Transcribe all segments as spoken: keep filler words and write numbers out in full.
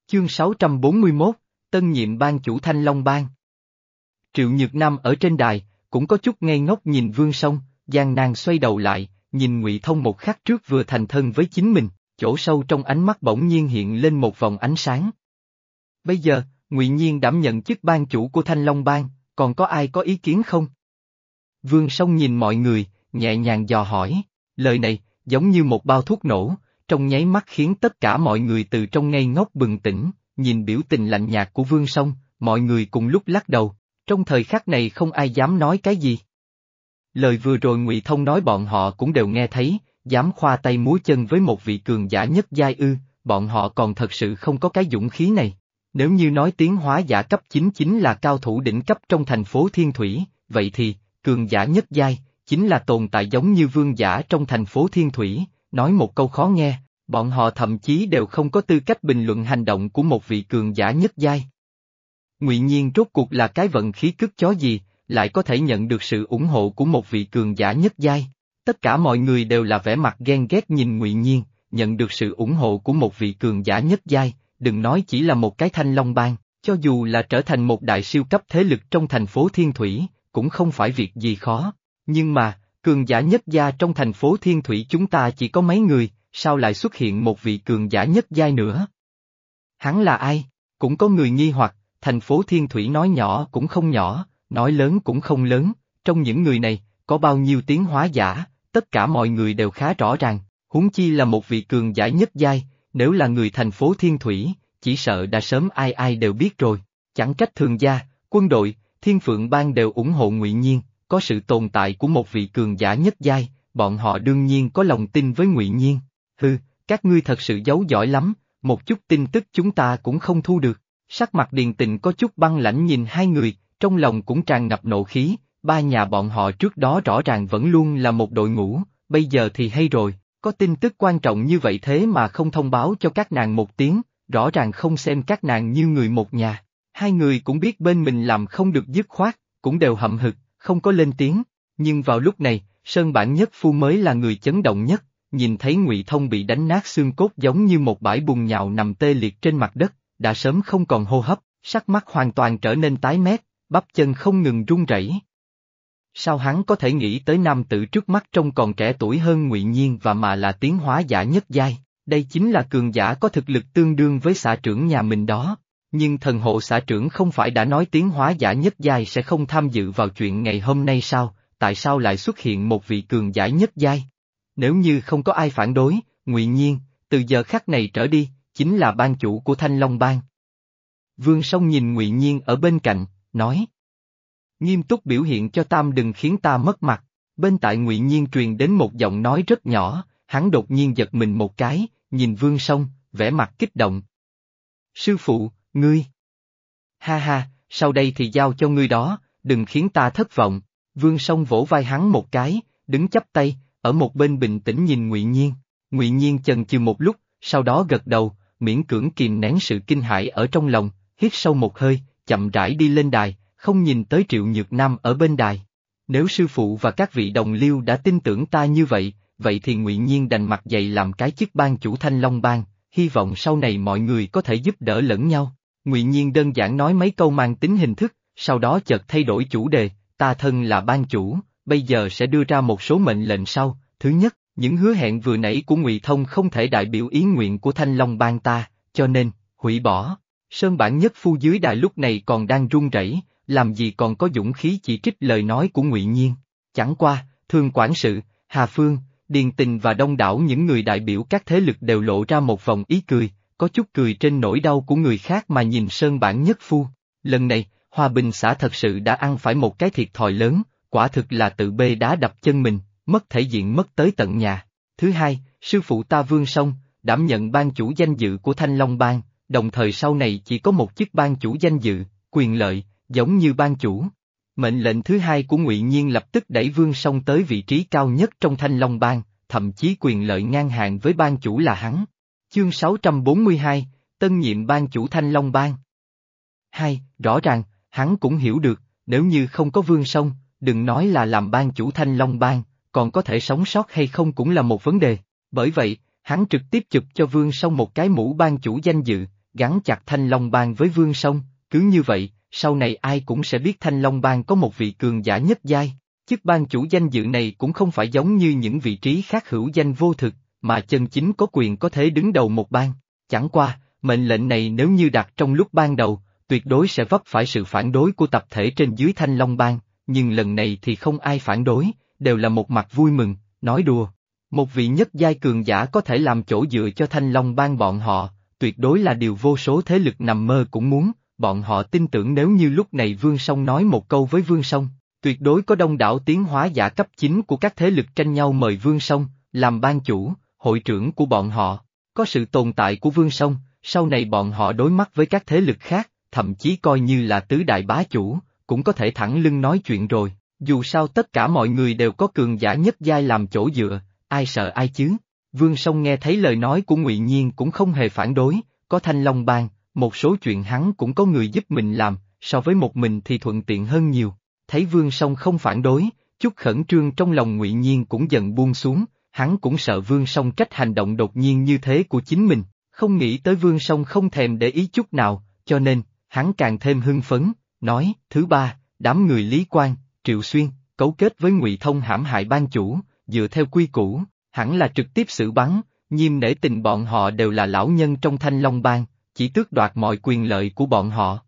Chương sáu trăm bốn mươi mốt, tân nhiệm ban chủ Thanh Long Bang. Triệu Nhược Nam ở trên đài, cũng có chút ngây ngốc nhìn Vương Song, gian nan xoay đầu lại, nhìn Ngụy Thông một khắc trước vừa thành thân với chính mình, chỗ sâu trong ánh mắt bỗng nhiên hiện lên một vòng ánh sáng. Bây giờ, Ngụy Nhiên đảm nhận chức ban chủ của Thanh Long Bang, còn có ai có ý kiến không? Vương Song nhìn mọi người, nhẹ nhàng dò hỏi, lời này, giống như một bao thuốc nổ, trong nháy mắt khiến tất cả mọi người từ trong ngây ngốc bừng tỉnh, nhìn biểu tình lạnh nhạt của Vương Song, mọi người cùng lúc lắc đầu, trong thời khắc này không ai dám nói cái gì. Lời vừa rồi Ngụy Thông nói bọn họ cũng đều nghe thấy, dám khoa tay múa chân với một vị cường giả nhất giai ư, bọn họ còn thật sự không có cái dũng khí này. Nếu như nói tiến hóa giả cấp chín chính là cao thủ đỉnh cấp trong thành phố Thiên Thủy, vậy thì, cường giả nhất giai, chính là tồn tại giống như vương giả trong thành phố Thiên Thủy, nói một câu khó nghe, bọn họ thậm chí đều không có tư cách bình luận hành động của một vị cường giả nhất giai. Ngụy Nhiên rốt cuộc là cái vận khí cứt chó gì, lại có thể nhận được sự ủng hộ của một vị cường giả nhất giai. Tất cả mọi người đều là vẻ mặt ghen ghét nhìn Ngụy Nhiên, nhận được sự ủng hộ của một vị cường giả nhất giai, đừng nói chỉ là một cái Thanh Long Bang, cho dù là trở thành một đại siêu cấp thế lực trong thành phố Thiên Thủy, cũng không phải việc gì khó. Nhưng mà, cường giả nhất gia trong thành phố Thiên Thủy chúng ta chỉ có mấy người, sao lại xuất hiện một vị cường giả nhất giai nữa? Hắn là ai? Cũng có người nghi hoặc, thành phố Thiên Thủy nói nhỏ cũng không nhỏ, nói lớn cũng không lớn, trong những người này, có bao nhiêu tiến hóa giả, tất cả mọi người đều khá rõ ràng, huống chi là một vị cường giả nhất giai, nếu là người thành phố Thiên Thủy, chỉ sợ đã sớm ai ai đều biết rồi, chẳng trách thường gia, quân đội, Thiên Phượng Bang đều ủng hộ Ngụy Nhiên, có sự tồn tại của một vị cường giả nhất giai, bọn họ đương nhiên có lòng tin với Ngụy Nhiên. Hừ, các ngươi thật sự giấu giỏi lắm, một chút tin tức chúng ta cũng không thu được. Sắc mặt Điền Tịnh có chút băng lãnh nhìn hai người, trong lòng cũng tràn ngập nộ khí, ba nhà bọn họ trước đó rõ ràng vẫn luôn là một đội ngũ, bây giờ thì hay rồi, có tin tức quan trọng như vậy thế mà không thông báo cho các nàng một tiếng, rõ ràng không xem các nàng như người một nhà. Hai người cũng biết bên mình làm không được dứt khoát, cũng đều hậm hực, không có lên tiếng, nhưng vào lúc này, Sơn Bản Nhất Phu mới là người chấn động nhất, nhìn thấy Ngụy Thông bị đánh nát xương cốt giống như một bãi bùn nhào nằm tê liệt trên mặt đất, đã sớm không còn hô hấp, sắc mắt hoàn toàn trở nên tái mét, bắp chân không ngừng run rẩy. Sao hắn có thể nghĩ tới nam tử trước mắt trông còn trẻ tuổi hơn Ngụy Nhiên và mà là tiến hóa giả nhất giai, đây chính là cường giả có thực lực tương đương với xã trưởng nhà mình đó. Nhưng thần hộ xã trưởng không phải đã nói tiến hóa giả nhất giai sẽ không tham dự vào chuyện ngày hôm nay sao, tại sao lại xuất hiện một vị cường giả nhất giai? Nếu như không có ai phản đối, Ngụy Nhiên, từ giờ khắc này trở đi, chính là ban chủ của Thanh Long Bang. Vương Song nhìn Ngụy Nhiên ở bên cạnh, nói. Nghiêm túc biểu hiện cho Tam đừng khiến ta mất mặt, bên tại Ngụy Nhiên truyền đến một giọng nói rất nhỏ, hắn đột nhiên giật mình một cái, nhìn Vương Song, vẻ mặt kích động. Sư phụ, ngươi. Ha ha, sau đây thì giao cho ngươi đó, đừng khiến ta thất vọng. Vương Song vỗ vai hắn một cái, đứng chắp tay, ở một bên bình tĩnh nhìn Ngụy Nhiên. Ngụy Nhiên chần chừ một lúc, sau đó gật đầu, miễn cưỡng kìm nén sự kinh hãi ở trong lòng, hít sâu một hơi, chậm rãi đi lên đài, không nhìn tới Triệu Nhược Nam ở bên đài. Nếu sư phụ và các vị đồng liêu đã tin tưởng ta như vậy, vậy thì Ngụy Nhiên đành mặt dày làm cái chức ban chủ Thanh Long Bang, hy vọng sau này mọi người có thể giúp đỡ lẫn nhau. Ngụy Nhiên đơn giản nói mấy câu mang tính hình thức, sau đó chợt thay đổi chủ đề, ta thân là ban chủ, bây giờ sẽ đưa ra một số mệnh lệnh sau. Thứ nhất, những hứa hẹn vừa nãy của Ngụy Thông không thể đại biểu ý nguyện của Thanh Long Bang ta, cho nên, hủy bỏ. Sơn Bản Nhất Phu dưới đài lúc này còn đang run rẩy, làm gì còn có dũng khí chỉ trích lời nói của Ngụy Nhiên. Chẳng qua, Thường Quản sự, Hà Phương, Điền Tình và đông đảo những người đại biểu các thế lực đều lộ ra một vòng ý cười, có chút cười trên nỗi đau của người khác mà nhìn Sơn Bản Nhất Phu. Lần này, Hòa Bình xã thật sự đã ăn phải một cái thiệt thòi lớn, quả thực là tự bê đá đập chân mình, mất thể diện mất tới tận nhà. Thứ hai, sư phụ ta Vương Song, đảm nhận ban chủ danh dự của Thanh Long Bang, đồng thời sau này chỉ có một chức ban chủ danh dự, quyền lợi, giống như ban chủ. Mệnh lệnh thứ hai của Ngụy Nhiên lập tức đẩy Vương Song tới vị trí cao nhất trong Thanh Long Bang, thậm chí quyền lợi ngang hàng với ban chủ là hắn. Chương sáu trăm bốn mươi hai, tân nhiệm ban chủ Thanh Long Bang. Hai, rõ ràng, hắn cũng hiểu được, nếu như không có Vương Song, đừng nói là làm ban chủ Thanh Long Bang, còn có thể sống sót hay không cũng là một vấn đề. Bởi vậy, hắn trực tiếp chụp cho Vương Song một cái mũ ban chủ danh dự, gắn chặt Thanh Long Bang với Vương Sông, cứ như vậy, sau này ai cũng sẽ biết Thanh Long Bang có một vị cường giả nhất giai. Chức bang chủ danh dự này cũng không phải giống như những vị trí khác hữu danh vô thực, mà chân chính có quyền có thể đứng đầu một bang. Chẳng qua, mệnh lệnh này nếu như đặt trong lúc ban đầu, tuyệt đối sẽ vấp phải sự phản đối của tập thể trên dưới Thanh Long Bang, nhưng lần này thì không ai phản đối, đều là một mặt vui mừng, nói đùa. Một vị nhất giai cường giả có thể làm chỗ dựa cho Thanh Long Bang bọn họ, tuyệt đối là điều vô số thế lực nằm mơ cũng muốn, bọn họ tin tưởng nếu như lúc này Vương Sông nói một câu với Vương Sông, tuyệt đối có đông đảo tiến hóa giả cấp chín của các thế lực tranh nhau mời Vương Sông, làm ban chủ, hội trưởng của bọn họ. Có sự tồn tại của Vương Sông, sau này bọn họ đối mắt với các thế lực khác, thậm chí coi như là tứ đại bá chủ, cũng có thể thẳng lưng nói chuyện rồi, dù sao tất cả mọi người đều có cường giả nhất giai làm chỗ dựa, ai sợ ai chứ. Vương Sông nghe thấy lời nói của Ngụy Nhiên cũng không hề phản đối, có Thanh Long Bang, một số chuyện hắn cũng có người giúp mình làm, so với một mình thì thuận tiện hơn nhiều. Thấy Vương Sông không phản đối, chút khẩn trương trong lòng Ngụy Nhiên cũng dần buông xuống, hắn cũng sợ Vương Sông trách hành động đột nhiên như thế của chính mình, không nghĩ tới Vương Sông không thèm để ý chút nào, cho nên, hắn càng thêm hưng phấn, nói, thứ ba, đám người Lý Quang, Triệu Xuyên, cấu kết với Ngụy Thông hãm hại ban chủ, dựa theo quy củ, hẳn là trực tiếp xử bắn, nhiêm nể tình bọn họ đều là lão nhân trong Thanh Long Bang, chỉ tước đoạt mọi quyền lợi của bọn họ.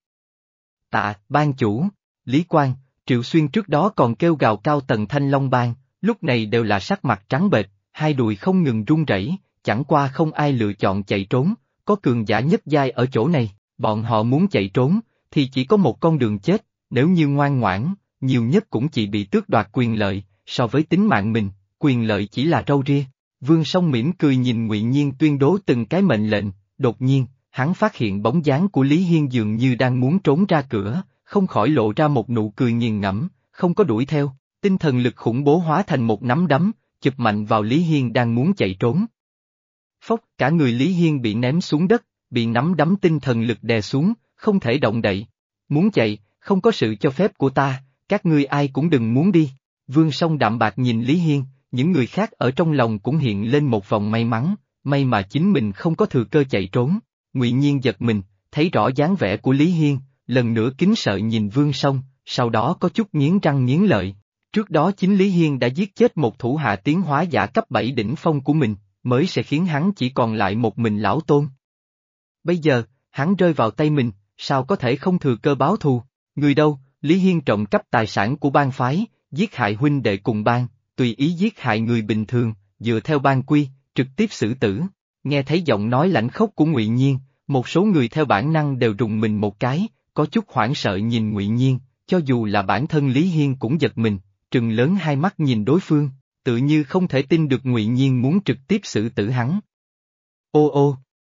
Tạ, ban chủ, Lý Quang, Triệu Xuyên trước đó còn kêu gào cao tầng Thanh Long Bang, lúc này đều là sắc mặt trắng bệch, hai đùi không ngừng run rẩy, chẳng qua không ai lựa chọn chạy trốn, có cường giả nhất giai ở chỗ này, bọn họ muốn chạy trốn, thì chỉ có một con đường chết, nếu như ngoan ngoãn, nhiều nhất cũng chỉ bị tước đoạt quyền lợi, so với tính mạng mình, quyền lợi chỉ là râu ria. Vương Sông mỉm cười nhìn Ngụy Nhiên tuyên bố từng cái mệnh lệnh, đột nhiên, hắn phát hiện bóng dáng của Lý Hiên dường như đang muốn trốn ra cửa, không khỏi lộ ra một nụ cười nghiền ngẫm, không có đuổi theo, tinh thần lực khủng bố hóa thành một nắm đấm, chụp mạnh vào Lý Hiên đang muốn chạy trốn. Phốc, cả người Lý Hiên bị ném xuống đất, bị nắm đấm tinh thần lực đè xuống, không thể động đậy. Muốn chạy, không có sự cho phép của ta, các ngươi ai cũng đừng muốn đi. Vương Sông đạm bạc nhìn Lý Hiên, những người khác ở trong lòng cũng hiện lên một vòng may mắn, may mà chính mình không có thừa cơ chạy trốn. Ngụy Nhiên giật mình, thấy rõ dáng vẻ của Lý Hiên, lần nữa kính sợ nhìn Vương Sông, sau đó có chút nghiến răng nghiến lợi. Trước đó chính Lý Hiên đã giết chết một thủ hạ tiến hóa giả cấp bảy đỉnh phong của mình, mới sẽ khiến hắn chỉ còn lại một mình lão tôn. Bây giờ, hắn rơi vào tay mình, sao có thể không thừa cơ báo thù? Người đâu? Lý Hiên trộm cắp tài sản của bang phái, giết hại huynh đệ cùng bang, tùy ý giết hại người bình thường, dựa theo bang quy, trực tiếp xử tử. Nghe thấy giọng nói lãnh khốc của Ngụy Nhiên, một số người theo bản năng đều rùng mình một cái, có chút hoảng sợ nhìn Ngụy Nhiên, cho dù là bản thân Lý Hiên cũng giật mình, trừng lớn hai mắt nhìn đối phương, tự như không thể tin được Ngụy Nhiên muốn trực tiếp xử tử hắn. Ô ô!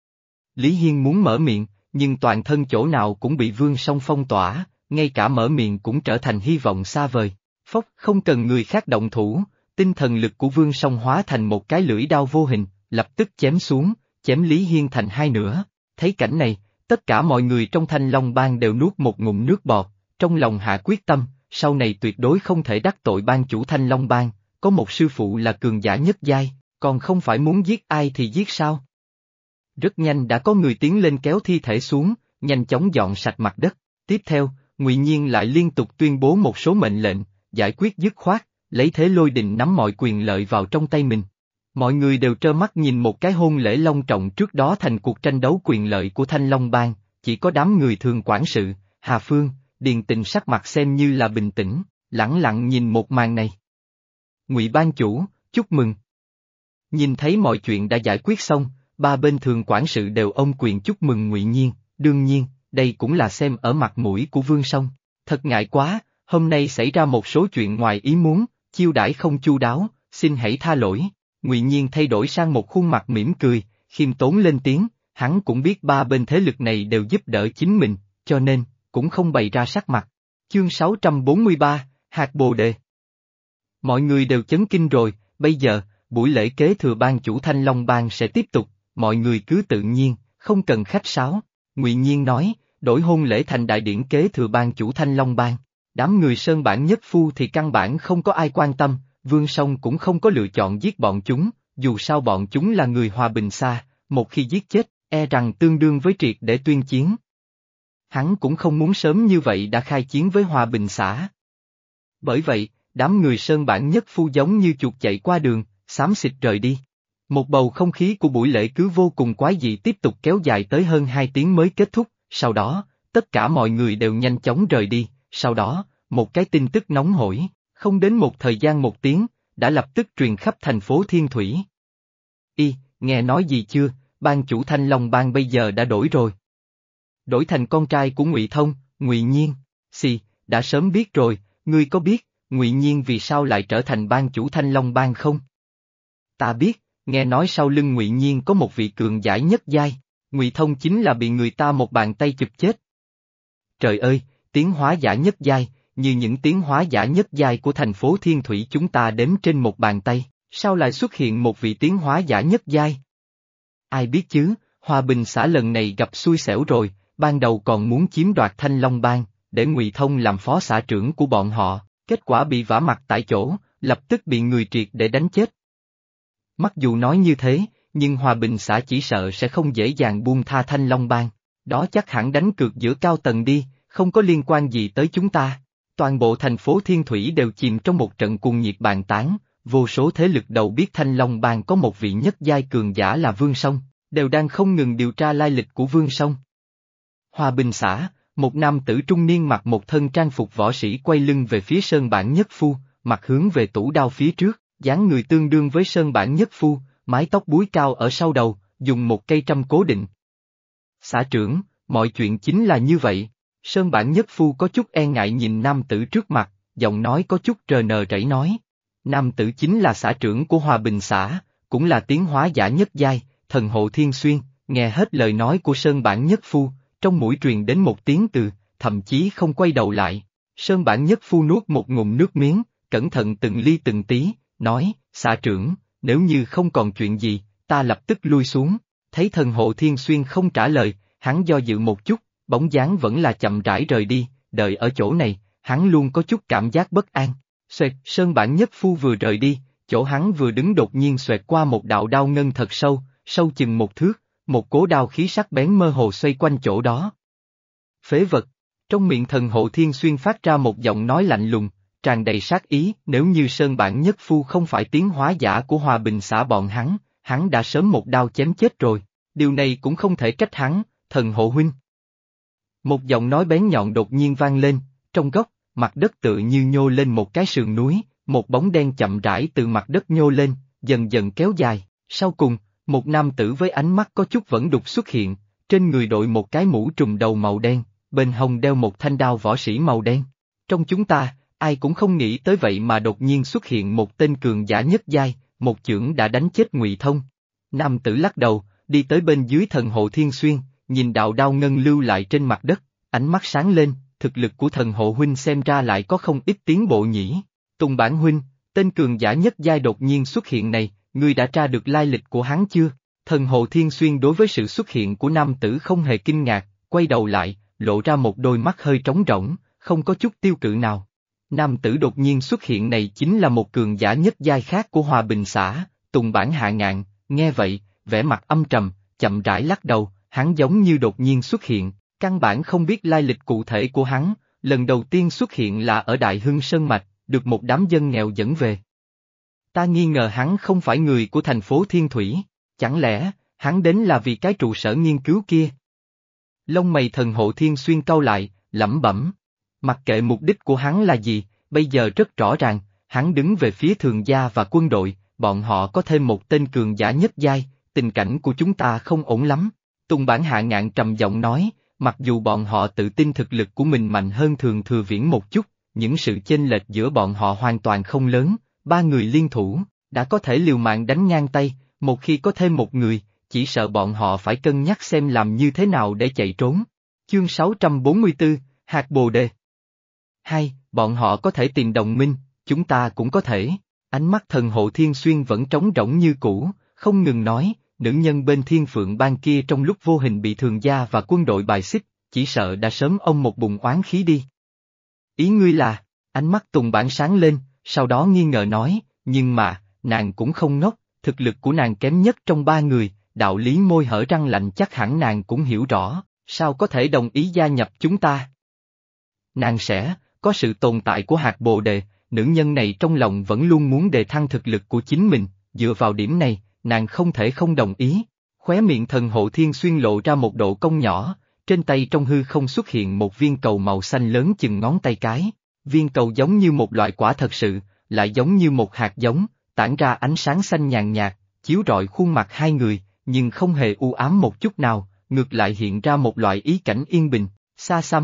Lý Hiên muốn mở miệng, nhưng toàn thân chỗ nào cũng bị Vương Sông phong tỏa, ngay cả mở miệng cũng trở thành hy vọng xa vời. Phốc, không cần người khác động thủ, tinh thần lực của Vương Sông hóa thành một cái lưỡi đao vô hình, lập tức chém xuống, chém Lý Hiên thành hai nửa. Thấy cảnh này, tất cả mọi người trong Thanh Long Bang đều nuốt một ngụm nước bọt, trong lòng hạ quyết tâm, sau này tuyệt đối không thể đắc tội ban chủ Thanh Long Bang, có một sư phụ là cường giả nhất giai, còn không phải muốn giết ai thì giết sao. Rất nhanh đã có người tiến lên kéo thi thể xuống, nhanh chóng dọn sạch mặt đất. Tiếp theo, Ngụy Nhiên lại liên tục tuyên bố một số mệnh lệnh, giải quyết dứt khoát, lấy thế lôi đình nắm mọi quyền lợi vào trong tay mình. Mọi người đều trơ mắt nhìn một cái hôn lễ long trọng trước đó thành cuộc tranh đấu quyền lợi của Thanh Long Bang, chỉ có đám người thường quản sự, Hà Phương, Điền Tình sắc mặt xem như là bình tĩnh, lẳng lặng nhìn một màn này. Ngụy ban chủ, chúc mừng. Nhìn thấy mọi chuyện đã giải quyết xong, ba bên thường quản sự đều ôm quyền chúc mừng Ngụy Nhiên, đương nhiên, đây cũng là xem ở mặt mũi của Vương Sông. Thật ngại quá, hôm nay xảy ra một số chuyện ngoài ý muốn, chiêu đãi không chu đáo, xin hãy tha lỗi. Ngụy Nhiên thay đổi sang một khuôn mặt mỉm cười, khiêm tốn lên tiếng, hắn cũng biết ba bên thế lực này đều giúp đỡ chính mình, cho nên, cũng không bày ra sắc mặt. Chương sáu trăm bốn mươi ba, Hạt Bồ Đề. Mọi người đều chấn kinh rồi, bây giờ, buổi lễ kế thừa ban chủ Thanh Long Bang sẽ tiếp tục, mọi người cứ tự nhiên, không cần khách sáo. Ngụy Nhiên nói, đổi hôn lễ thành đại điển kế thừa ban chủ Thanh Long Bang. Đám người Sơn Bản nhất phu thì căn bản không có ai quan tâm, Vương Sông cũng không có lựa chọn giết bọn chúng, dù sao bọn chúng là người hòa bình xa, một khi giết chết, e rằng tương đương với triệt để tuyên chiến. Hắn cũng không muốn sớm như vậy đã khai chiến với Hòa Bình xã. Bởi vậy, đám người Sơn Bản Nhất Phu giống như chuột chạy qua đường, xám xịt rời đi. Một bầu không khí của buổi lễ cứ vô cùng quái dị tiếp tục kéo dài tới hơn hai tiếng mới kết thúc, sau đó, tất cả mọi người đều nhanh chóng rời đi, sau đó, một cái tin tức nóng hổi, không đến một thời gian một tiếng, đã lập tức truyền khắp thành phố Thiên Thủy. Y, nghe nói gì chưa, ban chủ Thanh Long Bang bây giờ đã đổi rồi. Đổi thành con trai của Ngụy Thông, Ngụy Nhiên. Xì, đã sớm biết rồi, ngươi có biết, Ngụy Nhiên vì sao lại trở thành ban chủ Thanh Long Bang không? Ta biết, nghe nói sau lưng Ngụy Nhiên có một vị cường giả nhất giai, Ngụy Thông chính là bị người ta một bàn tay chụp chết. Trời ơi, tiến hóa giả nhất giai, như những tiến hóa giả nhất giai của thành phố Thiên Thủy chúng ta đếm trên một bàn tay, sao lại xuất hiện một vị tiến hóa giả nhất giai? Ai biết chứ, Hòa Bình xã lần này gặp xui xẻo rồi, ban đầu còn muốn chiếm đoạt Thanh Long Bang, để Ngụy Thông làm phó xã trưởng của bọn họ, kết quả bị vả mặt tại chỗ, lập tức bị người triệt để đánh chết. Mặc dù nói như thế, nhưng Hòa Bình xã chỉ sợ sẽ không dễ dàng buông tha Thanh Long Bang, đó chắc hẳn đánh cược giữa cao tầng đi, không có liên quan gì tới chúng ta. Toàn bộ thành phố Thiên Thủy đều chìm trong một trận cuồng nhiệt bàn tán, vô số thế lực đầu biết Thanh Long Bang có một vị nhất giai cường giả là Vương Song, đều đang không ngừng điều tra lai lịch của Vương Song. Hòa Bình xã, một nam tử trung niên mặc một thân trang phục võ sĩ quay lưng về phía Sơn Bản Nhất Phu, mặt hướng về tủ đao phía trước, dáng người tương đương với Sơn Bản Nhất Phu, mái tóc búi cao ở sau đầu, dùng một cây trâm cố định. Xã trưởng, mọi chuyện chính là như vậy. Sơn Bản Nhất Phu có chút e ngại nhìn nam tử trước mặt, giọng nói có chút trờ nờ rẫy nói. Nam tử chính là xã trưởng của Hòa Bình xã, cũng là tiến hóa giả nhất giai, Thần Hộ Thiên Xuyên. Nghe hết lời nói của Sơn Bản Nhất Phu, trong mũi truyền đến một tiếng từ, thậm chí không quay đầu lại. Sơn Bản Nhất Phu nuốt một ngụm nước miếng, cẩn thận từng ly từng tí, nói, xã trưởng, nếu như không còn chuyện gì, ta lập tức lui xuống. Thấy Thần Hộ Thiên Xuyên không trả lời, hắn do dự một chút, bóng dáng vẫn là chậm rãi rời đi, đợi ở chỗ này, hắn luôn có chút cảm giác bất an. Xoẹt, Sơn Bản Nhất Phu vừa rời đi, chỗ hắn vừa đứng đột nhiên xoẹt qua một đạo đao ngân thật sâu, sâu chừng một thước, một cố đao khí sắc bén mơ hồ xoay quanh chỗ đó. Phế vật, trong miệng Thần Hộ Thiên Xuyên phát ra một giọng nói lạnh lùng, tràn đầy sát ý, nếu như Sơn Bản Nhất Phu không phải tiến hóa giả của Hòa Bình xã bọn hắn, hắn đã sớm một đao chém chết rồi, điều này cũng không thể trách hắn, Thần Hộ huynh. Một giọng nói bén nhọn đột nhiên vang lên, trong góc, mặt đất tựa như nhô lên một cái sườn núi, một bóng đen chậm rãi từ mặt đất nhô lên, dần dần kéo dài, sau cùng, một nam tử với ánh mắt có chút vẫn đục xuất hiện, trên người đội một cái mũ trùm đầu màu đen, bên hông đeo một thanh đao võ sĩ màu đen. Trong chúng ta, ai cũng không nghĩ tới vậy mà đột nhiên xuất hiện một tên cường giả nhất giai, một chưởng đã đánh chết Ngụy Thông. Nam tử lắc đầu, đi tới bên dưới Thần Hộ Thiên Xuyên, nhìn đạo đao ngân lưu lại trên mặt đất, ánh mắt sáng lên, thực lực của Thần Hộ huynh xem ra lại có không ít tiến bộ nhỉ. Tùng Bản huynh, tên cường giả nhất giai đột nhiên xuất hiện này, ngươi đã tra được lai lịch của hắn chưa? Thần Hộ Thiên Xuyên đối với sự xuất hiện của nam tử không hề kinh ngạc, quay đầu lại, lộ ra một đôi mắt hơi trống rỗng, không có chút tiêu cự nào. Nam tử đột nhiên xuất hiện này chính là một cường giả nhất giai khác của Hòa Bình xã, Tùng Bản Hạ Ngạn. Nghe vậy, vẻ mặt âm trầm, chậm rãi lắc đầu, hắn giống như đột nhiên xuất hiện, căn bản không biết lai lịch cụ thể của hắn, lần đầu tiên xuất hiện là ở Đại Hưng Sơn Mạch, được một đám dân nghèo dẫn về. Ta nghi ngờ hắn không phải người của thành phố Thiên Thủy, chẳng lẽ, hắn đến là vì cái trụ sở nghiên cứu kia? Lông mày Thần Hộ Thiên Xuyên cau lại, lẩm bẩm. Mặc kệ mục đích của hắn là gì, bây giờ rất rõ ràng, hắn đứng về phía thường gia và quân đội, bọn họ có thêm một tên cường giả nhất giai, tình cảnh của chúng ta không ổn lắm. Tùng Bản Hạ Ngạn trầm giọng nói, mặc dù bọn họ tự tin thực lực của mình mạnh hơn Thường Thừa Viễn một chút, những sự chênh lệch giữa bọn họ hoàn toàn không lớn, ba người liên thủ, đã có thể liều mạng đánh ngang tay, một khi có thêm một người, chỉ sợ bọn họ phải cân nhắc xem làm như thế nào để chạy trốn. Chương sáu trăm bốn mươi tư, Hạt Bồ Đề. Hai, bọn họ có thể tìm đồng minh, chúng ta cũng có thể. Ánh mắt Thần Hộ Thiên Xuyên vẫn trống rỗng như cũ, không ngừng nói, nữ nhân bên Thiên Phượng Bang kia trong lúc vô hình bị thường gia và quân đội bài xích, chỉ sợ đã sớm ông một bụng oán khí đi. Ý ngươi là, ánh mắt Tùng Bản sáng lên, sau đó nghi ngờ nói, nhưng mà, nàng cũng không ngốc, thực lực của nàng kém nhất trong ba người, đạo lý môi hở răng lạnh chắc hẳn nàng cũng hiểu rõ, sao có thể đồng ý gia nhập chúng ta. Nàng sẽ, có sự tồn tại của hạt bồ đề, nữ nhân này trong lòng vẫn luôn muốn đề thăng thực lực của chính mình, dựa vào điểm này, nàng không thể không đồng ý. Khóe miệng thần hộ thiên xuyên lộ ra một độ cong nhỏ, trên tay trong hư không xuất hiện một viên cầu màu xanh lớn chừng ngón tay cái. Viên cầu giống như một loại quả thật sự, lại giống như một hạt giống, tản ra ánh sáng xanh nhàn nhạt, chiếu rọi khuôn mặt hai người, nhưng không hề u ám một chút nào, ngược lại hiện ra một loại ý cảnh yên bình, xa xăm.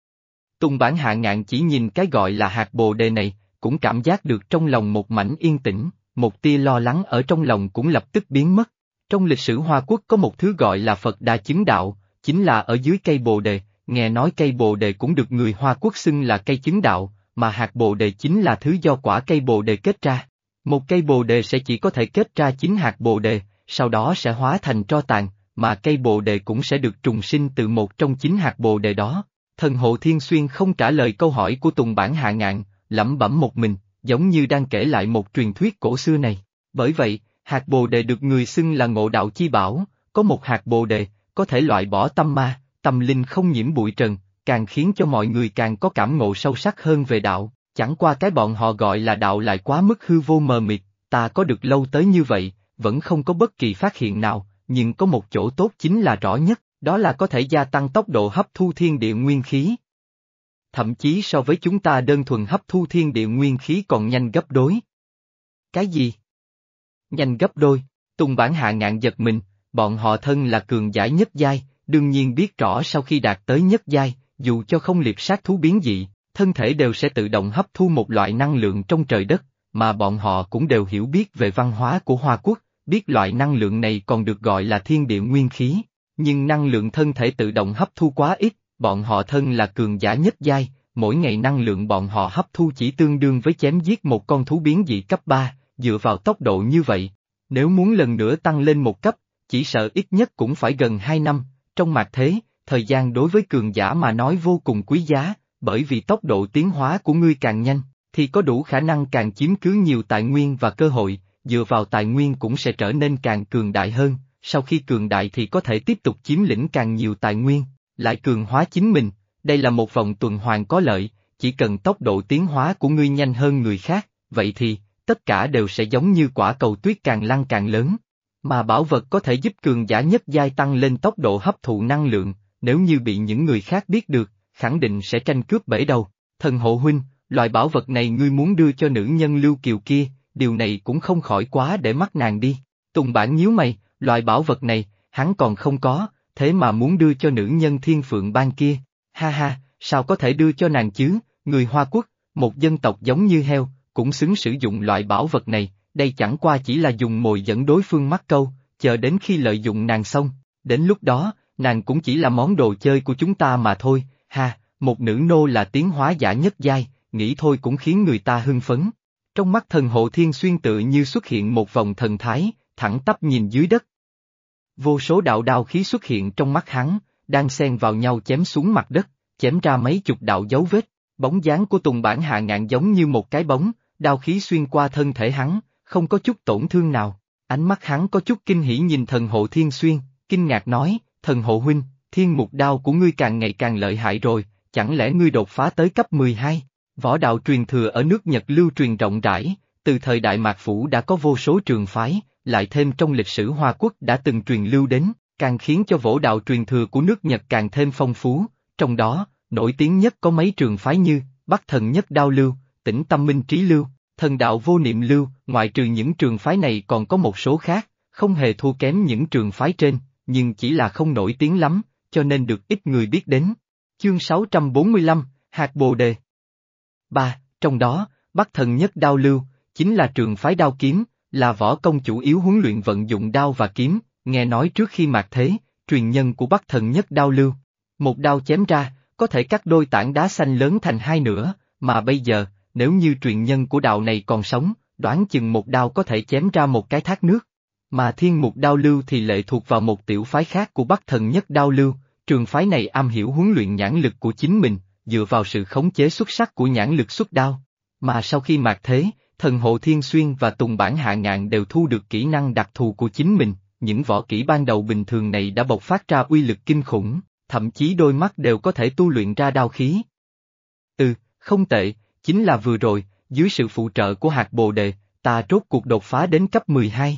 Tùng Bản Hạ Ngạn chỉ nhìn cái gọi là hạt bồ đề này, cũng cảm giác được trong lòng một mảnh yên tĩnh, một tia lo lắng ở trong lòng cũng lập tức biến mất. Trong lịch sử Hoa Quốc có một thứ gọi là Phật Đà chứng đạo, chính là ở dưới cây bồ đề, nghe nói cây bồ đề cũng được người Hoa Quốc xưng là cây chứng đạo, mà hạt bồ đề chính là thứ do quả cây bồ đề kết ra. Một cây bồ đề sẽ chỉ có thể kết ra chín hạt bồ đề, sau đó sẽ hóa thành tro tàn, mà cây bồ đề cũng sẽ được trùng sinh từ một trong chín hạt bồ đề đó. Thần Hộ Thiên Xuyên không trả lời câu hỏi của Tùng Bản Hạ Ngạn, lẩm bẩm một mình, giống như đang kể lại một truyền thuyết cổ xưa này. Bởi vậy, hạt bồ đề được người xưng là ngộ đạo chi bảo, có một hạt bồ đề, có thể loại bỏ tâm ma, tâm linh không nhiễm bụi trần, càng khiến cho mọi người càng có cảm ngộ sâu sắc hơn về đạo, chẳng qua cái bọn họ gọi là đạo lại quá mức hư vô mờ mịt, ta có được lâu tới như vậy, vẫn không có bất kỳ phát hiện nào, nhưng có một chỗ tốt chính là rõ nhất, đó là có thể gia tăng tốc độ hấp thu thiên địa nguyên khí. Thậm chí so với chúng ta đơn thuần hấp thu thiên địa nguyên khí còn nhanh gấp đôi. Cái gì? Nhanh gấp đôi, Tùng Bản Hạ Ngạn giật mình, bọn họ thân là cường giả nhất giai, đương nhiên biết rõ sau khi đạt tới nhất giai, dù cho không liệp sát thú biến dị, thân thể đều sẽ tự động hấp thu một loại năng lượng trong trời đất, mà bọn họ cũng đều hiểu biết về văn hóa của Hoa Quốc, biết loại năng lượng này còn được gọi là thiên địa nguyên khí, nhưng năng lượng thân thể tự động hấp thu quá ít, bọn họ thân là cường giả nhất giai, mỗi ngày năng lượng bọn họ hấp thu chỉ tương đương với chém giết một con thú biến dị cấp ba, dựa vào tốc độ như vậy, nếu muốn lần nữa tăng lên một cấp, chỉ sợ ít nhất cũng phải gần hai năm, trong mạt thế, thời gian đối với cường giả mà nói vô cùng quý giá, bởi vì tốc độ tiến hóa của ngươi càng nhanh, thì có đủ khả năng càng chiếm cứ nhiều tài nguyên và cơ hội, dựa vào tài nguyên cũng sẽ trở nên càng cường đại hơn, sau khi cường đại thì có thể tiếp tục chiếm lĩnh càng nhiều tài nguyên, lại cường hóa chính mình, đây là một vòng tuần hoàn có lợi, chỉ cần tốc độ tiến hóa của ngươi nhanh hơn người khác, vậy thì, tất cả đều sẽ giống như quả cầu tuyết càng lăn càng lớn. Mà bảo vật có thể giúp cường giả nhất giai tăng lên tốc độ hấp thụ năng lượng, nếu như bị những người khác biết được, khẳng định sẽ tranh cướp bể đầu. Thần Hộ huynh, loại bảo vật này ngươi muốn đưa cho nữ nhân Lưu Kiều kia, điều này cũng không khỏi quá để mắt nàng đi. Tùng Bản nhíu mày, loại bảo vật này, hắn còn không có, thế mà muốn đưa cho nữ nhân Thiên Phượng Bang kia. Ha ha, sao có thể đưa cho nàng chứ, người Hoa Quốc, một dân tộc giống như heo, cũng xứng sử dụng loại bảo vật này, đây chẳng qua chỉ là dùng mồi dẫn đối phương mắc câu, chờ đến khi lợi dụng nàng xong, đến lúc đó, nàng cũng chỉ là món đồ chơi của chúng ta mà thôi, ha, một nữ nô là tiến hóa giả nhất giai, nghĩ thôi cũng khiến người ta hưng phấn. Trong mắt Thần Hộ Thiên Xuyên tự như xuất hiện một vòng thần thái, thẳng tắp nhìn dưới đất. Vô số đạo đao khí xuất hiện trong mắt hắn, đang xen vào nhau chém xuống mặt đất, chém ra mấy chục đạo dấu vết, bóng dáng của Tùng Bản Hạ Ngạn giống như một cái bóng, đao khí xuyên qua thân thể hắn, không có chút tổn thương nào. Ánh mắt hắn có chút kinh hỉ nhìn Thần Hộ Thiên Xuyên, kinh ngạc nói, Thần Hộ huynh, thiên mục đao của ngươi càng ngày càng lợi hại rồi, chẳng lẽ ngươi đột phá tới cấp mười hai? Võ đạo truyền thừa ở nước Nhật lưu truyền rộng rãi, từ thời đại Mạc Phủ đã có vô số trường phái, lại thêm trong lịch sử Hoa Quốc đã từng truyền lưu đến, càng khiến cho võ đạo truyền thừa của nước Nhật càng thêm phong phú, trong đó, nổi tiếng nhất có mấy trường phái như, Bắc Thần Nhất Đao Lưu, Tĩnh Tâm Minh Trí Lưu, Thần Đạo Vô Niệm Lưu, ngoại trừ những trường phái này còn có một số khác, không hề thua kém những trường phái trên, nhưng chỉ là không nổi tiếng lắm, cho nên được ít người biết đến. Chương sáu trăm bốn mươi lăm, Hạt Bồ Đề ba. Trong đó, Bắc Thần Nhất Đao Lưu, chính là trường phái đao kiếm, là võ công chủ yếu huấn luyện vận dụng đao và kiếm, nghe nói trước khi mạt thế, truyền nhân của Bắc Thần Nhất Đao Lưu. Một đao chém ra, có thể cắt đôi tảng đá xanh lớn thành hai nửa, mà bây giờ, nếu như truyền nhân của đạo này còn sống, đoán chừng một đao có thể chém ra một cái thác nước. Mà Thiên Mục Đao Lưu thì lệ thuộc vào một tiểu phái khác của Bắc Thần Nhất Đao Lưu, trường phái này am hiểu huấn luyện nhãn lực của chính mình, dựa vào sự khống chế xuất sắc của nhãn lực xuất đao. Mà sau khi mạt thế, Thần Hộ Thiên Xuyên và Tùng Bản Hạ Ngạn đều thu được kỹ năng đặc thù của chính mình, những võ kỹ ban đầu bình thường này đã bộc phát ra uy lực kinh khủng, thậm chí đôi mắt đều có thể tu luyện ra đao khí. Ừ, không tệ, chính là vừa rồi, dưới sự phụ trợ của hạt bồ đề, ta rốt cuộc đột phá đến cấp mười hai.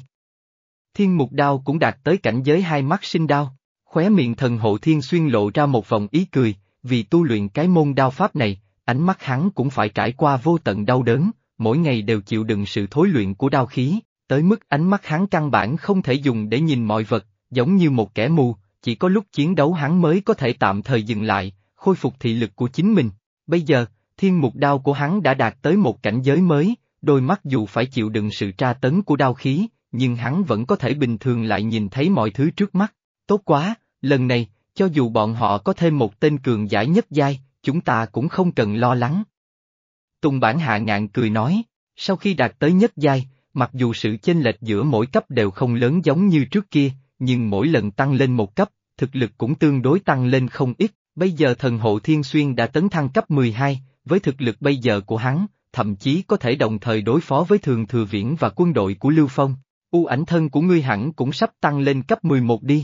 Thiên mục đao cũng đạt tới cảnh giới hai mắt sinh đao, khóe miệng thần hộ thiên xuyên lộ ra một vòng ý cười, vì tu luyện cái môn đao pháp này, ánh mắt hắn cũng phải trải qua vô tận đau đớn, mỗi ngày đều chịu đựng sự thối luyện của đao khí, tới mức ánh mắt hắn căn bản không thể dùng để nhìn mọi vật, giống như một kẻ mù, chỉ có lúc chiến đấu hắn mới có thể tạm thời dừng lại, khôi phục thị lực của chính mình. Bây giờ, thiên mục đao của hắn đã đạt tới một cảnh giới mới, đôi mắt dù phải chịu đựng sự tra tấn của đao khí, nhưng hắn vẫn có thể bình thường lại nhìn thấy mọi thứ trước mắt. Tốt quá, lần này, cho dù bọn họ có thêm một tên cường giả nhất giai, chúng ta cũng không cần lo lắng. Tùng Bản Hạ Ngạn cười nói, sau khi đạt tới nhất giai, mặc dù sự chênh lệch giữa mỗi cấp đều không lớn giống như trước kia, nhưng mỗi lần tăng lên một cấp, thực lực cũng tương đối tăng lên không ít, bây giờ thần hộ Thiên Xuyên đã tấn thăng cấp mười hai, với thực lực bây giờ của hắn, thậm chí có thể đồng thời đối phó với Thường Thừa Viễn và quân đội của Lưu Phong. U ảnh thân của ngươi hẳn cũng sắp tăng lên cấp mười một đi.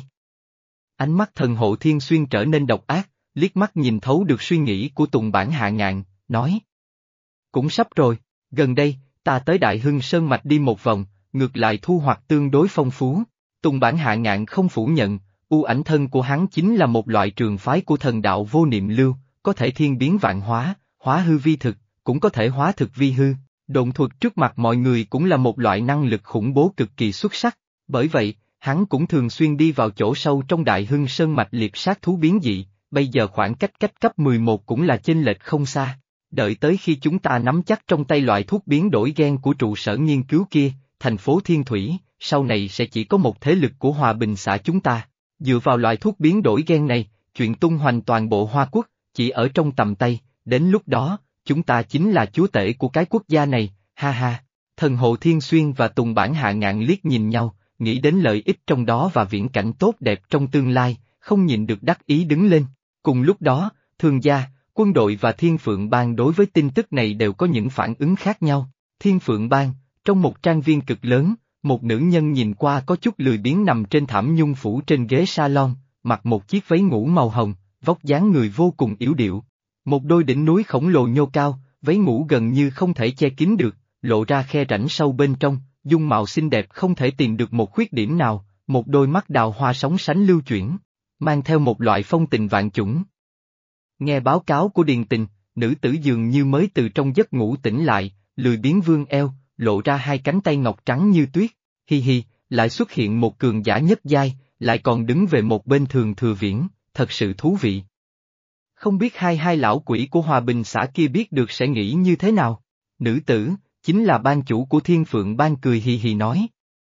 Ánh mắt thần hộ Thiên Xuyên trở nên độc ác, liếc mắt nhìn thấu được suy nghĩ của Tùng Bản Hạ Ngạn, nói. Cũng sắp rồi, gần đây, ta tới Đại Hưng Sơn Mạch đi một vòng, ngược lại thu hoạch tương đối phong phú. Tùng Bản Hạ Ngạn không phủ nhận, u ảnh thân của hắn chính là một loại trường phái của thần đạo vô niệm lưu, có thể thiên biến vạn hóa, hóa hư vi thực, cũng có thể hóa thực vi hư. Độn thuật trước mặt mọi người cũng là một loại năng lực khủng bố cực kỳ xuất sắc, bởi vậy, hắn cũng thường xuyên đi vào chỗ sâu trong Đại Hưng Sơn Mạch liệp sát thú biến dị, bây giờ khoảng cách cách cấp mười một cũng là chênh lệch không xa. Đợi tới khi chúng ta nắm chắc trong tay loại thuốc biến đổi gen của trụ sở nghiên cứu kia, thành phố Thiên Thủy, sau này sẽ chỉ có một thế lực của Hòa Bình xã chúng ta. Dựa vào loại thuốc biến đổi gen này, chuyện tung hoành toàn bộ Hoa Quốc, chỉ ở trong tầm tay, đến lúc đó, chúng ta chính là chúa tể của cái quốc gia này, ha ha. Thần hộ Thiên Xuyên và Tùng Bản Hạ Ngạn liếc nhìn nhau, nghĩ đến lợi ích trong đó và viễn cảnh tốt đẹp trong tương lai, không nhịn được đắc ý đứng lên. Cùng lúc đó, Thường gia, quân đội và Thiên Phượng Bang đối với tin tức này đều có những phản ứng khác nhau. Thiên Phượng Bang, trong một trang viên cực lớn, một nữ nhân nhìn qua có chút lười biếng nằm trên thảm nhung phủ trên ghế salon, mặc một chiếc váy ngủ màu hồng, vóc dáng người vô cùng yếu điệu. Một đôi đỉnh núi khổng lồ nhô cao, váy ngủ gần như không thể che kín được, lộ ra khe rãnh sâu bên trong, dung mạo xinh đẹp không thể tìm được một khuyết điểm nào, một đôi mắt đào hoa sóng sánh lưu chuyển, mang theo một loại phong tình vạn chủng. Nghe báo cáo của Điền Tình, nữ tử dường như mới từ trong giấc ngủ tỉnh lại, lười biếng vươn eo, lộ ra hai cánh tay ngọc trắng như tuyết, hi hi, lại xuất hiện một cường giả nhất giai, lại còn đứng về một bên Thường Thừa Viễn, thật sự thú vị. Không biết hai hai lão quỷ của Hòa Bình xã kia biết được sẽ nghĩ như thế nào? Nữ tử, chính là ban chủ của Thiên Phượng Bang cười hì hì nói.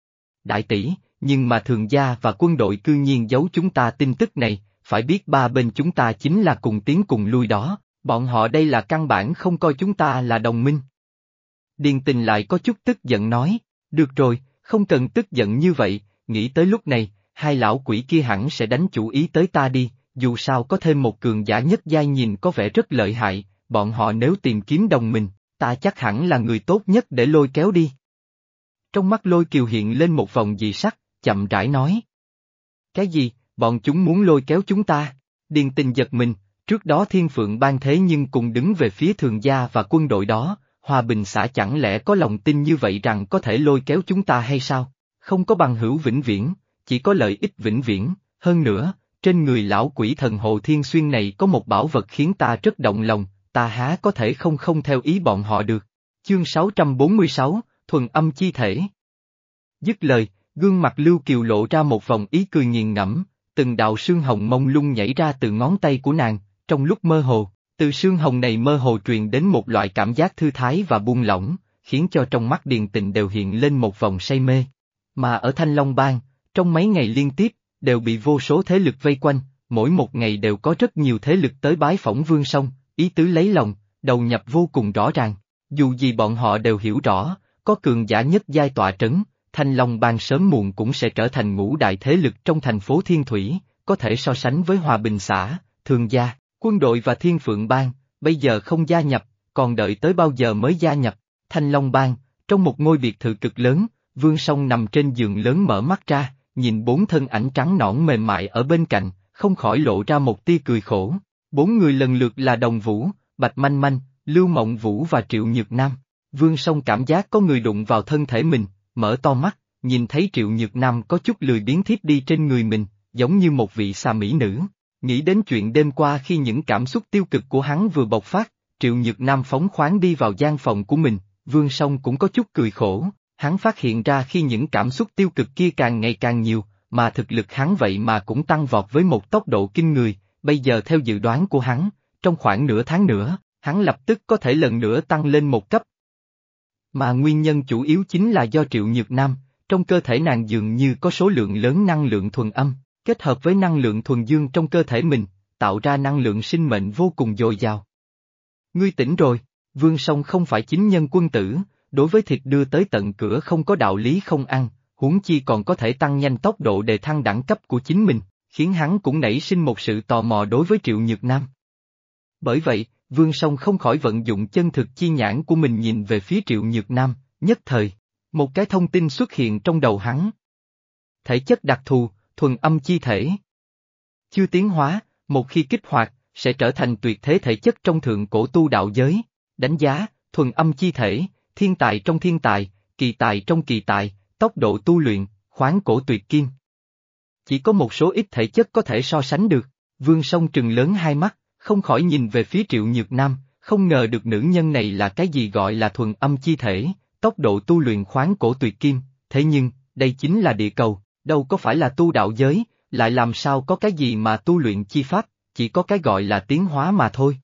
Đại tỷ, nhưng mà Thường gia và quân đội cư nhiên giấu chúng ta tin tức này, phải biết ba bên chúng ta chính là cùng tiến cùng lui đó, bọn họ đây là căn bản không coi chúng ta là đồng minh. Điền Tình lại có chút tức giận nói, được rồi, không cần tức giận như vậy, nghĩ tới lúc này, hai lão quỷ kia hẳn sẽ đánh chủ ý tới ta đi, dù sao có thêm một cường giả nhất giai nhìn có vẻ rất lợi hại, bọn họ nếu tìm kiếm đồng minh, ta chắc hẳn là người tốt nhất để lôi kéo đi. Trong mắt Lôi Kiều hiện lên một vòng dị sắc, chậm rãi nói. Cái gì, bọn chúng muốn lôi kéo chúng ta? Điền Tình giật mình, trước đó Thiên Phượng Bang thế nhưng cùng đứng về phía Thường gia và quân đội đó, Hòa Bình xã chẳng lẽ có lòng tin như vậy rằng có thể lôi kéo chúng ta hay sao? Không có bằng hữu vĩnh viễn, chỉ có lợi ích vĩnh viễn, hơn nữa, trên người lão quỷ thần hộ Thiên Xuyên này có một bảo vật khiến ta rất động lòng, ta há có thể không không theo ý bọn họ được. Chương sáu trăm bốn mươi sáu, Thuần Âm Chi Thể. Dứt lời, gương mặt Lưu Kiều lộ ra một vòng ý cười nghiền ngẫm, từng đạo sương hồng mông lung nhảy ra từ ngón tay của nàng, trong lúc mơ hồ, từ sương hồng này mơ hồ truyền đến một loại cảm giác thư thái và buông lỏng, khiến cho trong mắt Điền Tình đều hiện lên một vòng say mê. Mà ở Thanh Long Bang, trong mấy ngày liên tiếp, đều bị vô số thế lực vây quanh, mỗi một ngày đều có rất nhiều thế lực tới bái phỏng Vương Song, ý tứ lấy lòng, đầu nhập vô cùng rõ ràng. Dù gì bọn họ đều hiểu rõ, có cường giả nhất giai tọa trấn, Thanh Long Bang sớm muộn cũng sẽ trở thành ngũ đại thế lực trong thành phố Thiên Thủy, có thể so sánh với Hòa Bình xã, Thường gia, quân đội và Thiên Phượng Bang, bây giờ không gia nhập, còn đợi tới bao giờ mới gia nhập. Thanh Long Bang, trong một ngôi biệt thự cực lớn, Vương Song nằm trên giường lớn mở mắt ra, nhìn bốn thân ảnh trắng nõn mềm mại ở bên cạnh, không khỏi lộ ra một tia cười khổ. Bốn người lần lượt là Đồng Vũ, Bạch Manh Manh, Lưu Mộng Vũ và Triệu Nhược Nam. Vương Song cảm giác có người đụng vào thân thể mình, mở to mắt, nhìn thấy Triệu Nhược Nam có chút lười biếng thiếp đi trên người mình, giống như một vị xà mỹ nữ. Nghĩ đến chuyện đêm qua khi những cảm xúc tiêu cực của hắn vừa bộc phát, Triệu Nhược Nam phóng khoáng đi vào gian phòng của mình, Vương Song cũng có chút cười khổ, hắn phát hiện ra khi những cảm xúc tiêu cực kia càng ngày càng nhiều, mà thực lực hắn vậy mà cũng tăng vọt với một tốc độ kinh người, bây giờ theo dự đoán của hắn, trong khoảng nửa tháng nữa, hắn lập tức có thể lần nữa tăng lên một cấp. Mà nguyên nhân chủ yếu chính là do Triệu Nhược Nam, trong cơ thể nàng dường như có số lượng lớn năng lượng thuần âm, kết hợp với năng lượng thuần dương trong cơ thể mình, tạo ra năng lượng sinh mệnh vô cùng dồi dào. Ngươi tỉnh rồi, Vương Song không phải chính nhân quân tử, đối với thịt đưa tới tận cửa không có đạo lý không ăn, huống chi còn có thể tăng nhanh tốc độ đề thăng đẳng cấp của chính mình, khiến hắn cũng nảy sinh một sự tò mò đối với Triệu Nhược Nam. Bởi vậy, Vương Song không khỏi vận dụng chân thực chi nhãn của mình nhìn về phía Triệu Nhược Nam, nhất thời, một cái thông tin xuất hiện trong đầu hắn. Thể chất đặc thù, thuần âm chi thể. Chưa tiến hóa, một khi kích hoạt, sẽ trở thành tuyệt thế thể chất trong thượng cổ tu đạo giới. Đánh giá, thuần âm chi thể, thiên tài trong thiên tài, kỳ tài trong kỳ tài, tốc độ tu luyện, khoáng cổ tuyệt kim. Chỉ có một số ít thể chất có thể so sánh được, Vương Song trừng lớn hai mắt, không khỏi nhìn về phía Triệu Nhược Nam, không ngờ được nữ nhân này là cái gì gọi là thuần âm chi thể, tốc độ tu luyện khoáng cổ tuyệt kim, thế nhưng, đây chính là địa cầu, đâu có phải là tu đạo giới, lại làm sao có cái gì mà tu luyện chi pháp, chỉ có cái gọi là tiến hóa mà thôi.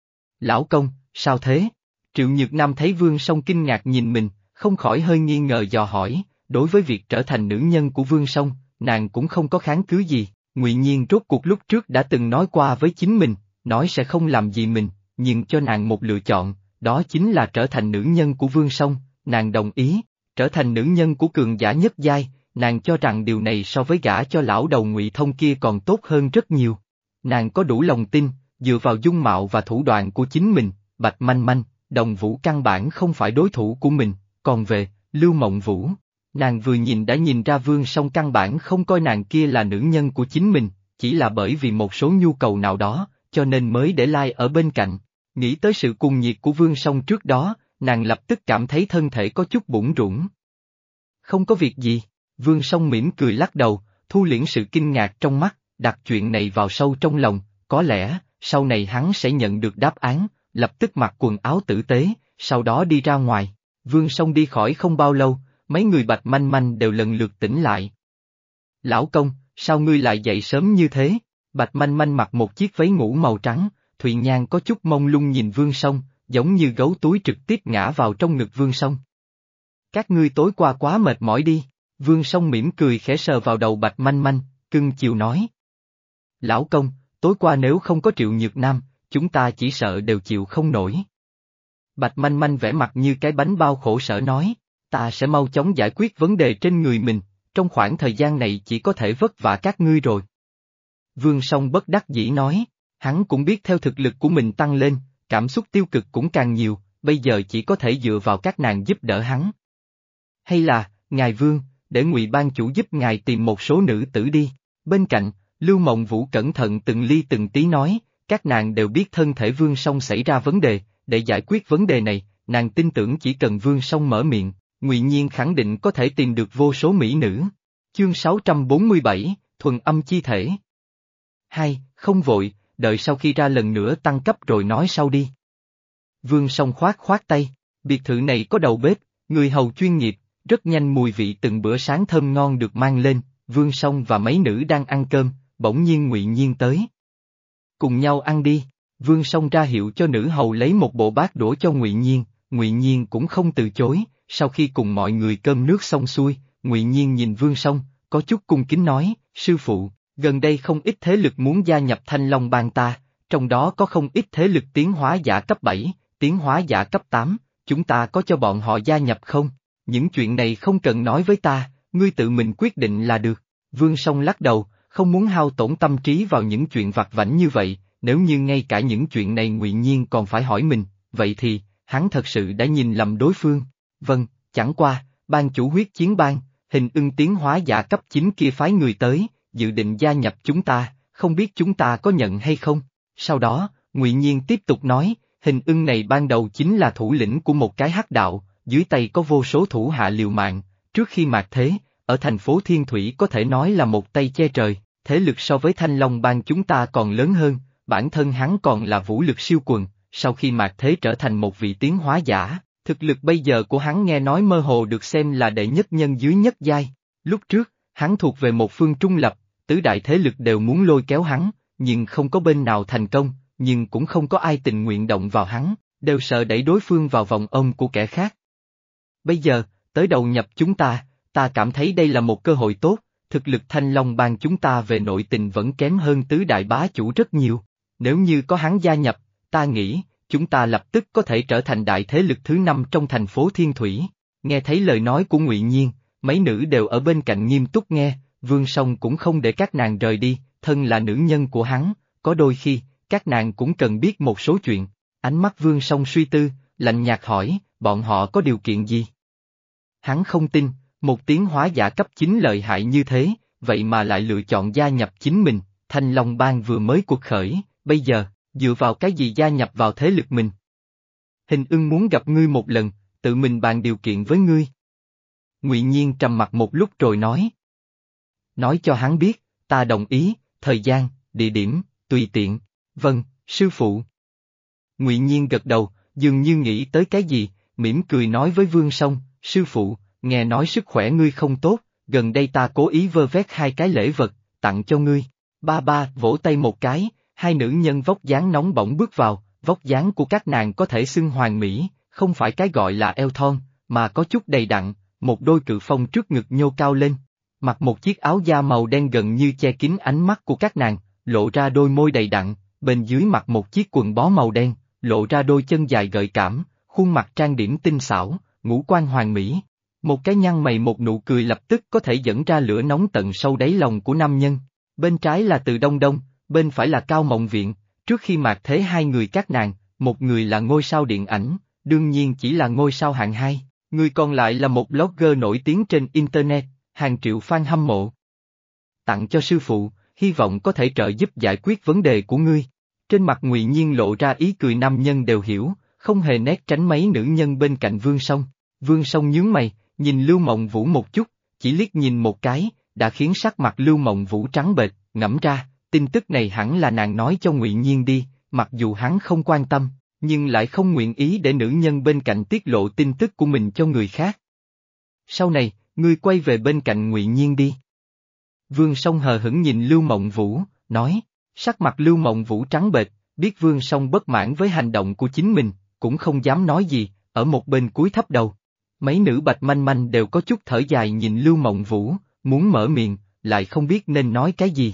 Lão công, sao thế? Triệu Nhược Nam thấy Vương Song kinh ngạc nhìn mình, không khỏi hơi nghi ngờ dò hỏi, đối với việc trở thành nữ nhân của Vương Song, nàng cũng không có kháng cứ gì, Ngụy Nhiên rốt cuộc lúc trước đã từng nói qua với chính mình, nói sẽ không làm gì mình, nhưng cho nàng một lựa chọn, đó chính là trở thành nữ nhân của Vương Song, nàng đồng ý, trở thành nữ nhân của cường giả nhất giai, nàng cho rằng điều này so với gả cho lão đầu Ngụy Thông kia còn tốt hơn rất nhiều. Nàng có đủ lòng tin, dựa vào dung mạo và thủ đoạn của chính mình, Bạch Manh Manh, Đồng Vũ căn bản không phải đối thủ của mình, còn về, Lưu Mộng Vũ, nàng vừa nhìn đã nhìn ra Vương Song căn bản không coi nàng kia là nữ nhân của chính mình, chỉ là bởi vì một số nhu cầu nào đó, cho nên mới để lai ở bên cạnh. Nghĩ tới sự cuồng nhiệt của Vương Song trước đó, nàng lập tức cảm thấy thân thể có chút bủn rủn. Không có việc gì, Vương Song mỉm cười lắc đầu, thu liễm sự kinh ngạc trong mắt, đặt chuyện này vào sâu trong lòng, có lẽ, sau này hắn sẽ nhận được đáp án, lập tức mặc quần áo tử tế, sau đó đi ra ngoài. Vương Song đi khỏi không bao lâu, mấy người Bạch Manh Manh đều lần lượt tỉnh lại. Lão công, sao ngươi lại dậy sớm như thế? Bạch Manh Manh mặc một chiếc váy ngủ màu trắng, Thụy Nhan có chút mông lung nhìn Vương Song, giống như gấu túi trực tiếp ngã vào trong ngực Vương Song. Các ngươi tối qua quá mệt mỏi đi, Vương Song mỉm cười khẽ sờ vào đầu Bạch Manh Manh, cưng chiều nói. Lão công, tối qua nếu không có Triệu Nhược Nam, chúng ta chỉ sợ đều chịu không nổi. Bạch Manh Manh vẻ mặt như cái bánh bao khổ sở nói, ta sẽ mau chóng giải quyết vấn đề trên người mình, trong khoảng thời gian này chỉ có thể vất vả các ngươi rồi. Vương Song bất đắc dĩ nói, hắn cũng biết theo thực lực của mình tăng lên, cảm xúc tiêu cực cũng càng nhiều, bây giờ chỉ có thể dựa vào các nàng giúp đỡ hắn. Hay là, ngài Vương, để Ngụy ban chủ giúp ngài tìm một số nữ tử đi. Bên cạnh, Lưu Mộng Vũ cẩn thận từng ly từng tí nói, các nàng đều biết thân thể Vương Song xảy ra vấn đề, để giải quyết vấn đề này, nàng tin tưởng chỉ cần Vương Song mở miệng, Ngụy Nhiên khẳng định có thể tìm được vô số mỹ nữ. Chương sáu trăm bốn mươi bảy, thuần âm chi thể. Hai, không vội, đợi sau khi ra lần nữa tăng cấp rồi nói sau đi. Vương Song khoát khoát tay, biệt thự này có đầu bếp, người hầu chuyên nghiệp, rất nhanh mùi vị từng bữa sáng thơm ngon được mang lên, Vương Song và mấy nữ đang ăn cơm, bỗng nhiên Ngụy Nhiên tới. Cùng nhau ăn đi, Vương Song ra hiệu cho nữ hầu lấy một bộ bát đũa cho Ngụy Nhiên, Ngụy Nhiên cũng không từ chối, sau khi cùng mọi người cơm nước xong xuôi, Ngụy Nhiên nhìn Vương Song, có chút cung kính nói, sư phụ, gần đây không ít thế lực muốn gia nhập Thanh Long Bang ta, trong đó có không ít thế lực tiến hóa giả cấp bảy, tiến hóa giả cấp tám, chúng ta có cho bọn họ gia nhập không? Những chuyện này không cần nói với ta, ngươi tự mình quyết định là được. Vương Song lắc đầu, không muốn hao tổn tâm trí vào những chuyện vặt vãnh như vậy, nếu như ngay cả những chuyện này Ngụy Nhiên còn phải hỏi mình, vậy thì, hắn thật sự đã nhìn lầm đối phương. Vâng, chẳng qua, ban chủ huyết chiến bang, hình ưng tiến hóa giả cấp chín kia phái người tới, dự định gia nhập chúng ta, không biết chúng ta có nhận hay không. Sau đó, Ngụy Nhiên tiếp tục nói, hình ưng này ban đầu chính là thủ lĩnh của một cái hắc đạo, dưới tay có vô số thủ hạ liều mạng, trước khi mạt thế, ở thành phố Thiên Thủy có thể nói là một tay che trời, thế lực so với Thanh Long Bang chúng ta còn lớn hơn, bản thân hắn còn là vũ lực siêu quần, sau khi mạt thế trở thành một vị tiến hóa giả, thực lực bây giờ của hắn nghe nói mơ hồ được xem là đệ nhất nhân dưới nhất giai. Lúc trước, hắn thuộc về một phương trung lập, tứ đại thế lực đều muốn lôi kéo hắn, nhưng không có bên nào thành công, nhưng cũng không có ai tình nguyện động vào hắn, đều sợ đẩy đối phương vào vòng ôm của kẻ khác. Bây giờ, tới đầu nhập chúng ta, ta cảm thấy đây là một cơ hội tốt, thực lực Thanh Long Bang chúng ta về nội tình vẫn kém hơn tứ đại bá chủ rất nhiều. Nếu như có hắn gia nhập, ta nghĩ, chúng ta lập tức có thể trở thành đại thế lực thứ năm trong thành phố Thiên Thủy. Nghe thấy lời nói của Ngụy Nhiên, mấy nữ đều ở bên cạnh nghiêm túc nghe, Vương Song cũng không để các nàng rời đi, thân là nữ nhân của hắn, có đôi khi, các nàng cũng cần biết một số chuyện. Ánh mắt Vương Song suy tư, lạnh nhạt hỏi, bọn họ có điều kiện gì? Hắn không tin, một tiến hóa giả cấp chín lợi hại như thế, vậy mà lại lựa chọn gia nhập chính mình, Thanh Long Bang vừa mới cuộc khởi, bây giờ, dựa vào cái gì gia nhập vào thế lực mình? Hình ưng muốn gặp ngươi một lần, tự mình bàn điều kiện với ngươi. Ngụy Nhiên trầm mặt một lúc rồi nói. Nói cho hắn biết, ta đồng ý, thời gian, địa điểm, tùy tiện, vâng, sư phụ. Ngụy Nhiên gật đầu, dường như nghĩ tới cái gì, mỉm cười nói với Vương Song, sư phụ, nghe nói sức khỏe ngươi không tốt, gần đây ta cố ý vơ vét hai cái lễ vật, tặng cho ngươi. Ba ba vỗ tay một cái, hai nữ nhân vóc dáng nóng bỏng bước vào, vóc dáng của các nàng có thể xưng hoàn mỹ, không phải cái gọi là eo thon, mà có chút đầy đặn, một đôi cự phong trước ngực nhô cao lên, mặc một chiếc áo da màu đen gần như che kín ánh mắt của các nàng, lộ ra đôi môi đầy đặn, bên dưới mặc một chiếc quần bó màu đen, lộ ra đôi chân dài gợi cảm, khuôn mặt trang điểm tinh xảo, ngũ quan hoàn mỹ. Một cái nhăn mày một nụ cười lập tức có thể dẫn ra lửa nóng tận sâu đáy lòng của nam nhân. Bên trái là Từ Đông Đông, bên phải là Cao Mộng Viện, trước khi mạt thế hai người các nàng, một người là ngôi sao điện ảnh, đương nhiên chỉ là ngôi sao hạng hai, người còn lại là một blogger nổi tiếng trên Internet, hàng triệu fan hâm mộ. Tặng cho sư phụ, hy vọng có thể trợ giúp giải quyết vấn đề của ngươi. Trên mặt Ngụy Nhiên lộ ra ý cười nam nhân đều hiểu, không hề né tránh mấy nữ nhân bên cạnh Vương Song. Vương Song nhướng mày, nhìn Lưu Mộng Vũ một chút, chỉ liếc nhìn một cái, đã khiến sắc mặt Lưu Mộng Vũ trắng bệch, ngẫm ra, tin tức này hẳn là nàng nói cho Ngụy Nhiên đi, mặc dù hắn không quan tâm, nhưng lại không nguyện ý để nữ nhân bên cạnh tiết lộ tin tức của mình cho người khác. Sau này, ngươi quay về bên cạnh Ngụy Nhiên đi. Vương Song hờ hững nhìn Lưu Mộng Vũ, nói, sắc mặt Lưu Mộng Vũ trắng bệch, biết Vương Song bất mãn với hành động của chính mình, cũng không dám nói gì, ở một bên cúi thấp đầu. Mấy nữ bạch manh manh đều có chút thở dài nhìn Lưu Mộng Vũ, muốn mở miệng, lại không biết nên nói cái gì.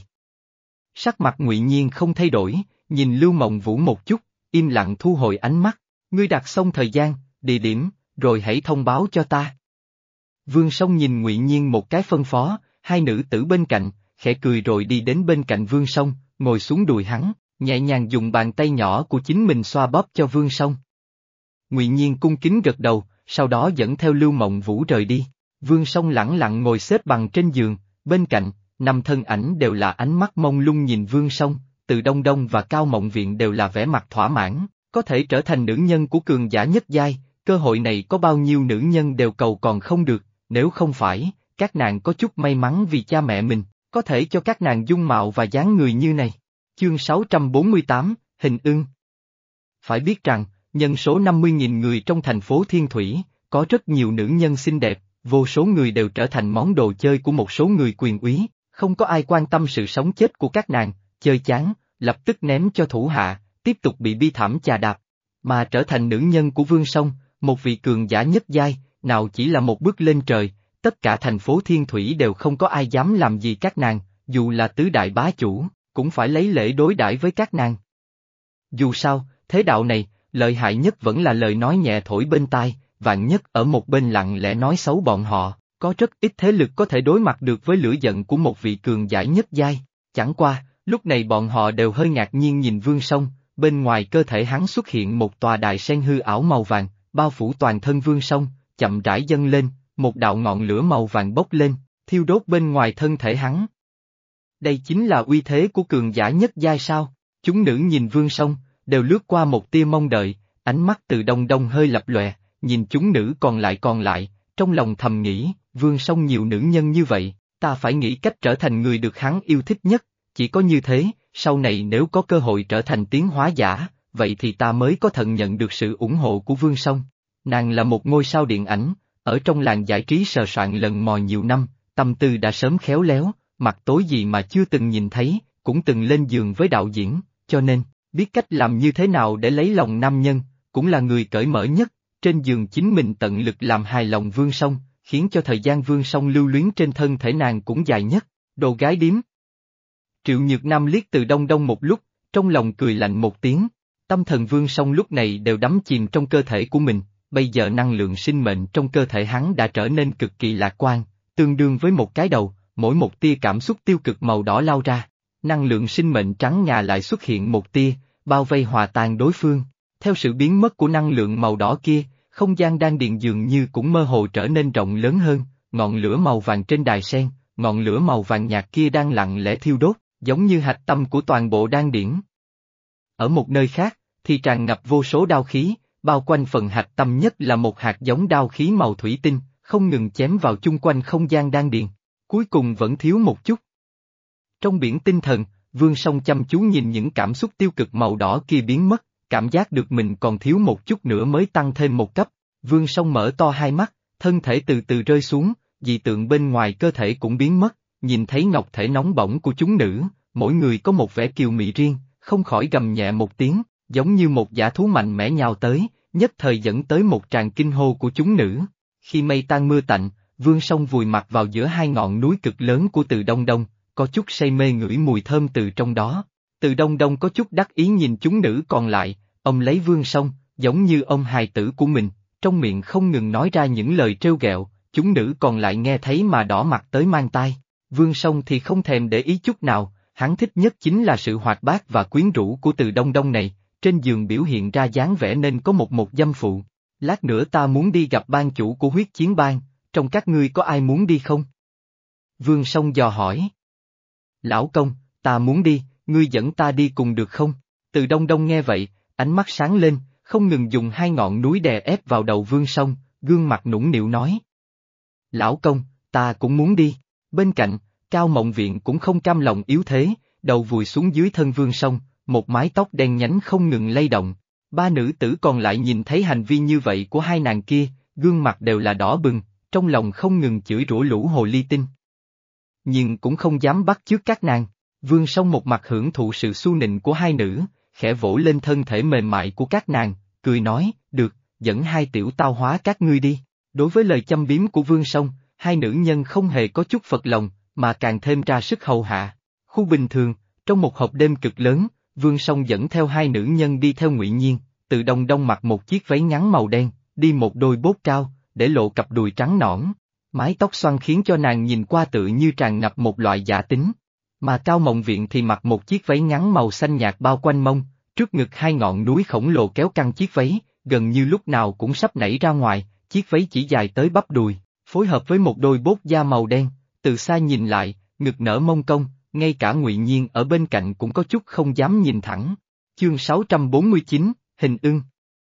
Sắc mặt Ngụy Nhiên không thay đổi, nhìn Lưu Mộng Vũ một chút, im lặng thu hồi ánh mắt, ngươi đặt xong thời gian, địa điểm, rồi hãy thông báo cho ta. Vương Song nhìn Ngụy Nhiên một cái phân phó, hai nữ tử bên cạnh, khẽ cười rồi đi đến bên cạnh Vương Song, ngồi xuống đùi hắn, nhẹ nhàng dùng bàn tay nhỏ của chính mình xoa bóp cho Vương Song. Ngụy Nhiên cung kính gật đầu, sau đó dẫn theo Lưu Mộng Vũ rời đi. Vương Song lẳng lặng ngồi xếp bằng trên giường, bên cạnh, năm thân ảnh đều là ánh mắt mông lung nhìn Vương Song, Từ Đông Đông và Cao Mộng Viện đều là vẻ mặt thỏa mãn, có thể trở thành nữ nhân của cường giả nhất giai, cơ hội này có bao nhiêu nữ nhân đều cầu còn không được, nếu không phải, các nàng có chút may mắn vì cha mẹ mình, có thể cho các nàng dung mạo và dáng người như này. Chương sáu trăm bốn mươi tám, Hình Ưng. Phải biết rằng, nhân số năm mươi nghìn người trong thành phố Thiên Thủy, có rất nhiều nữ nhân xinh đẹp, vô số người đều trở thành món đồ chơi của một số người quyền úy, không có ai quan tâm sự sống chết của các nàng, chơi chán, lập tức ném cho thủ hạ, tiếp tục bị bi thảm chà đạp. Mà trở thành nữ nhân của Vương Song, một vị cường giả nhất giai, nào chỉ là một bước lên trời, tất cả thành phố Thiên Thủy đều không có ai dám làm gì các nàng, dù là tứ đại bá chủ, cũng phải lấy lễ đối đãi với các nàng. Dù sao, thế đạo này, lợi hại nhất vẫn là lời nói nhẹ thổi bên tai, vạn nhất ở một bên lặng lẽ nói xấu bọn họ, có rất ít thế lực có thể đối mặt được với lửa giận của một vị cường giả nhất giai. Chẳng qua, lúc này bọn họ đều hơi ngạc nhiên nhìn Vương Song, bên ngoài cơ thể hắn xuất hiện một tòa đài sen hư ảo màu vàng, bao phủ toàn thân Vương Song, chậm rãi dâng lên, một đạo ngọn lửa màu vàng bốc lên, thiêu đốt bên ngoài thân thể hắn. Đây chính là uy thế của cường giả nhất giai sao? Chúng nữ nhìn Vương Song, đều lướt qua một tia mong đợi, ánh mắt Từ Đông Đông hơi lập lòe, nhìn chúng nữ còn lại còn lại, trong lòng thầm nghĩ, Vương Song nhiều nữ nhân như vậy, ta phải nghĩ cách trở thành người được hắn yêu thích nhất, chỉ có như thế, sau này nếu có cơ hội trở thành tiến hóa giả, vậy thì ta mới có thận nhận được sự ủng hộ của Vương Song. Nàng là một ngôi sao điện ảnh, ở trong làng giải trí sờ soạn lần mò nhiều năm, tâm tư đã sớm khéo léo, mặt tối gì mà chưa từng nhìn thấy, cũng từng lên giường với đạo diễn, cho nên, biết cách làm như thế nào để lấy lòng nam nhân, cũng là người cởi mở nhất, trên giường chính mình tận lực làm hài lòng Vương Song, khiến cho thời gian Vương Song lưu luyến trên thân thể nàng cũng dài nhất, đồ gái điếm. Triệu Nhược Nam liếc Từ Đông Đông một lúc, trong lòng cười lạnh một tiếng, tâm thần Vương Song lúc này đều đắm chìm trong cơ thể của mình, bây giờ năng lượng sinh mệnh trong cơ thể hắn đã trở nên cực kỳ lạc quan, tương đương với một cái đầu, mỗi một tia cảm xúc tiêu cực màu đỏ lao ra, năng lượng sinh mệnh trắng ngà lại xuất hiện một tia, bao vây hòa tan đối phương. Theo sự biến mất của năng lượng màu đỏ kia, không gian đan điền dường như cũng mơ hồ trở nên rộng lớn hơn, ngọn lửa màu vàng trên đài sen, ngọn lửa màu vàng nhạt kia đang lặng lẽ thiêu đốt, giống như hạch tâm của toàn bộ đan điển. Ở một nơi khác, thì tràn ngập vô số đao khí, bao quanh phần hạch tâm nhất là một hạt giống đao khí màu thủy tinh, không ngừng chém vào chung quanh không gian đan điền, cuối cùng vẫn thiếu một chút. Trong biển tinh thần, Vương Song chăm chú nhìn những cảm xúc tiêu cực màu đỏ kia biến mất, cảm giác được mình còn thiếu một chút nữa mới tăng thêm một cấp, Vương Song mở to hai mắt, thân thể từ từ rơi xuống, dị tượng bên ngoài cơ thể cũng biến mất, nhìn thấy ngọc thể nóng bỏng của chúng nữ, mỗi người có một vẻ kiều mị riêng, không khỏi gầm nhẹ một tiếng, giống như một dã thú mạnh mẽ nhào tới, nhất thời dẫn tới một tràng kinh hô của chúng nữ. Khi mây tan mưa tạnh, Vương Song vùi mặt vào giữa hai ngọn núi cực lớn của Từ Đông Đông, có chút say mê ngửi mùi thơm từ trong đó. Từ Đông Đông có chút đắc ý nhìn chúng nữ còn lại, ông lấy Vương Song, giống như ông hài tử của mình, trong miệng không ngừng nói ra những lời trêu ghẹo, chúng nữ còn lại nghe thấy mà đỏ mặt tới mang tai. Vương Song thì không thèm để ý chút nào, hắn thích nhất chính là sự hoạt bát và quyến rũ của Từ Đông Đông này, trên giường biểu hiện ra dáng vẻ nên có một một dâm phụ. Lát nữa ta muốn đi gặp ban chủ của huyết chiến bang, trong các ngươi có ai muốn đi không? Vương Song dò hỏi. Lão công, ta muốn đi, ngươi dẫn ta đi cùng được không? Từ Đông Đông nghe vậy, ánh mắt sáng lên, không ngừng dùng hai ngọn núi đè ép vào đầu Vương Song, gương mặt nũng nịu nói. Lão công, ta cũng muốn đi. Bên cạnh, Cao Mộng Viện cũng không cam lòng yếu thế, đầu vùi xuống dưới thân Vương Song, một mái tóc đen nhánh không ngừng lay động. Ba nữ tử còn lại nhìn thấy hành vi như vậy của hai nàng kia, gương mặt đều là đỏ bừng, trong lòng không ngừng chửi rủa lũ hồ ly tinh. Nhưng cũng không dám bắt chước các nàng, Vương Song một mặt hưởng thụ sự su nịnh của hai nữ, khẽ vỗ lên thân thể mềm mại của các nàng, cười nói, được, dẫn hai tiểu tao hóa các ngươi đi. Đối với lời châm biếm của Vương Song, hai nữ nhân không hề có chút phật lòng, mà càng thêm ra sức hầu hạ. Khu bình thường, trong một hộp đêm cực lớn, Vương Song dẫn theo hai nữ nhân đi theo Ngụy Nhiên, Từ Đông Đông mặc một chiếc váy ngắn màu đen, đi một đôi bốt cao, để lộ cặp đùi trắng nõn, mái tóc xoăn khiến cho nàng nhìn qua tự như tràn ngập một loại giả tính. Mà Cao Mộng Viện thì mặc một chiếc váy ngắn màu xanh nhạt bao quanh mông, trước ngực hai ngọn núi khổng lồ kéo căng chiếc váy, gần như lúc nào cũng sắp nảy ra ngoài, chiếc váy chỉ dài tới bắp đùi, phối hợp với một đôi bốt da màu đen, từ xa nhìn lại, ngực nở mông cong, ngay cả Ngụy Nhiên ở bên cạnh cũng có chút không dám nhìn thẳng. Chương sáu trăm bốn mươi chín, Hình ưng.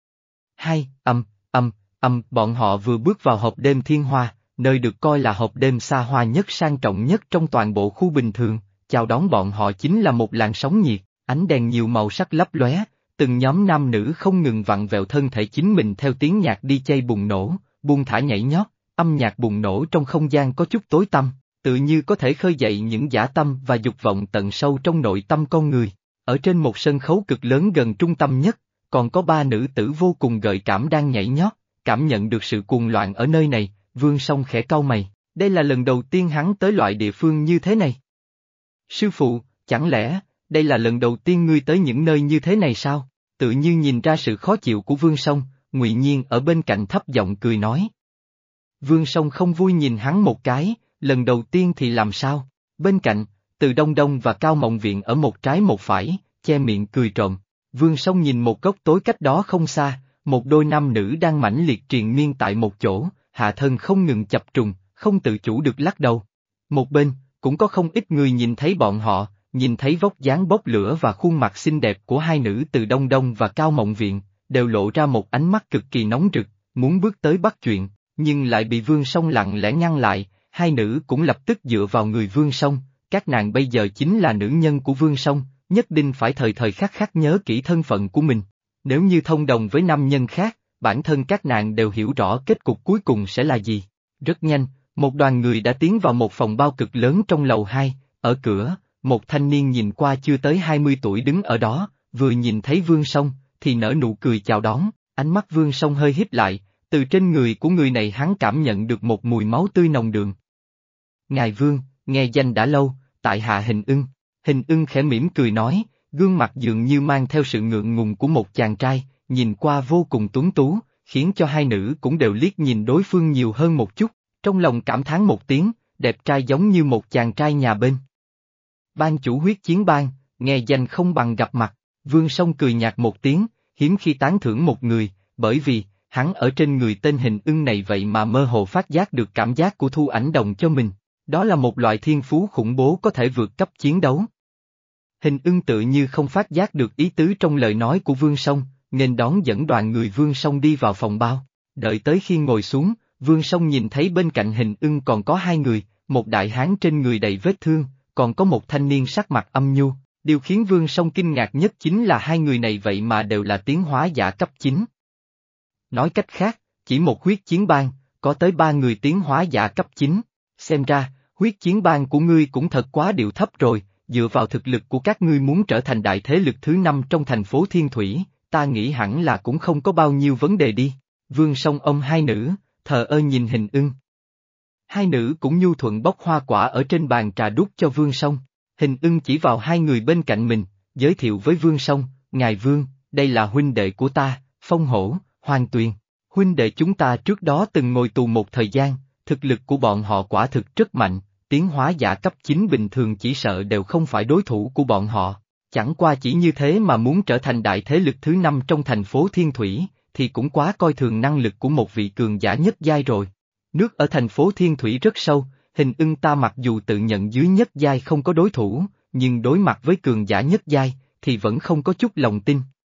Hai, âm, âm, âm, bọn họ vừa bước vào hộp đêm Thiên Hoa, nơi được coi là hộp đêm xa hoa nhất sang trọng nhất trong toàn bộ khu bình thường, chào đón bọn họ chính là một làn sóng nhiệt, ánh đèn nhiều màu sắc lấp lóe, từng nhóm nam nữ không ngừng vặn vẹo thân thể chính mình theo tiếng nhạc đi chay bùng nổ, buông thả nhảy nhót, âm nhạc bùng nổ trong không gian có chút tối tăm, tự như có thể khơi dậy những dã tâm và dục vọng tận sâu trong nội tâm con người. Ở trên một sân khấu cực lớn gần trung tâm nhất, còn có ba nữ tử vô cùng gợi cảm đang nhảy nhót, cảm nhận được sự cuồng loạn ở nơi này, Vương Song khẽ cau mày, đây là lần đầu tiên hắn tới loại địa phương như thế này. Sư phụ, chẳng lẽ, đây là lần đầu tiên ngươi tới những nơi như thế này sao? Tự như nhìn ra sự khó chịu của Vương Song, Ngụy Nhiên ở bên cạnh thấp giọng cười nói. Vương Song không vui nhìn hắn một cái, lần đầu tiên thì làm sao? Bên cạnh, Từ Đông Đông và Cao Mộng Viện ở một trái một phải, che miệng cười trộm. Vương Song nhìn một góc tối cách đó không xa, một đôi nam nữ đang mãnh liệt triền miên tại một chỗ, hạ thân không ngừng chập trùng, không tự chủ được lắc đầu. Một bên, cũng có không ít người nhìn thấy bọn họ, nhìn thấy vóc dáng bốc lửa và khuôn mặt xinh đẹp của hai nữ từ Đông Đông và Cao Mộng Viện, đều lộ ra một ánh mắt cực kỳ nóng rực, muốn bước tới bắt chuyện, nhưng lại bị Vương Song lặng lẽ ngăn lại, hai nữ cũng lập tức dựa vào người Vương Song, các nàng bây giờ chính là nữ nhân của Vương Song, nhất định phải thời thời khắc khắc nhớ kỹ thân phận của mình. Nếu như thông đồng với nam nhân khác, bản thân các nàng đều hiểu rõ kết cục cuối cùng sẽ là gì. Rất nhanh, một đoàn người đã tiến vào một phòng bao cực lớn trong lầu hai, ở cửa, một thanh niên nhìn qua chưa tới hai mươi tuổi đứng ở đó, vừa nhìn thấy Vương Song, thì nở nụ cười chào đón, ánh mắt Vương Song hơi híp lại, từ trên người của người này hắn cảm nhận được một mùi máu tươi nồng đượm. Ngài Vương, nghe danh đã lâu, tại hạ Hình Ưng. Hình Ưng khẽ mỉm cười nói, gương mặt dường như mang theo sự ngượng ngùng của một chàng trai, nhìn qua vô cùng tuấn tú, khiến cho hai nữ cũng đều liếc nhìn đối phương nhiều hơn một chút, trong lòng cảm thán một tiếng, đẹp trai giống như một chàng trai nhà bên. Ban chủ Huyết Chiến Bang, nghe danh không bằng gặp mặt, Vương Song cười nhạt một tiếng, hiếm khi tán thưởng một người, bởi vì, hắn ở trên người tên Hình Ưng này vậy mà mơ hồ phát giác được cảm giác của Thu Ảnh Đồng cho mình, đó là một loại thiên phú khủng bố có thể vượt cấp chiến đấu. Hình Ưng tự như không phát giác được ý tứ trong lời nói của Vương Song, nên đón dẫn đoàn người Vương Song đi vào phòng bao, đợi tới khi ngồi xuống, Vương Song nhìn thấy bên cạnh Hình Ưng còn có hai người, một đại hán trên người đầy vết thương, còn có một thanh niên sắc mặt âm nhu, điều khiến Vương Song kinh ngạc nhất chính là hai người này vậy mà đều là tiến hóa giả cấp chín. Nói cách khác, chỉ một huyết chiến bang, có tới ba người tiến hóa giả cấp chín, xem ra, huyết chiến bang của ngươi cũng thật quá điệu thấp rồi, dựa vào thực lực của các ngươi muốn trở thành đại thế lực thứ năm trong thành phố Thiên Thủy, ta nghĩ hẳn là cũng không có bao nhiêu vấn đề đi. Vương Song ôm hai nữ, thờ ơ nhìn Hình Ưng. Hai nữ cũng nhu thuận bóc hoa quả ở trên bàn trà đút cho Vương Song. Hình Ưng chỉ vào hai người bên cạnh mình, giới thiệu với Vương Song, Ngài Vương, đây là huynh đệ của ta, Phong Hổ, Hoàng Tuyền. Huynh đệ chúng ta trước đó từng ngồi tù một thời gian, thực lực của bọn họ quả thực rất mạnh, tiến hóa giả cấp chín bình thường chỉ sợ đều không phải đối thủ của bọn họ. Chẳng qua chỉ như thế mà muốn trở thành đại thế lực thứ năm trong thành phố Thiên Thủy, thì cũng quá coi thường năng lực của một vị cường giả nhất giai rồi. Nước ở thành phố Thiên Thủy rất sâu, Hình Ưng ta mặc dù tự nhận dưới nhất giai không có đối thủ, nhưng đối mặt với cường giả nhất giai, thì vẫn không có chút lòng tin.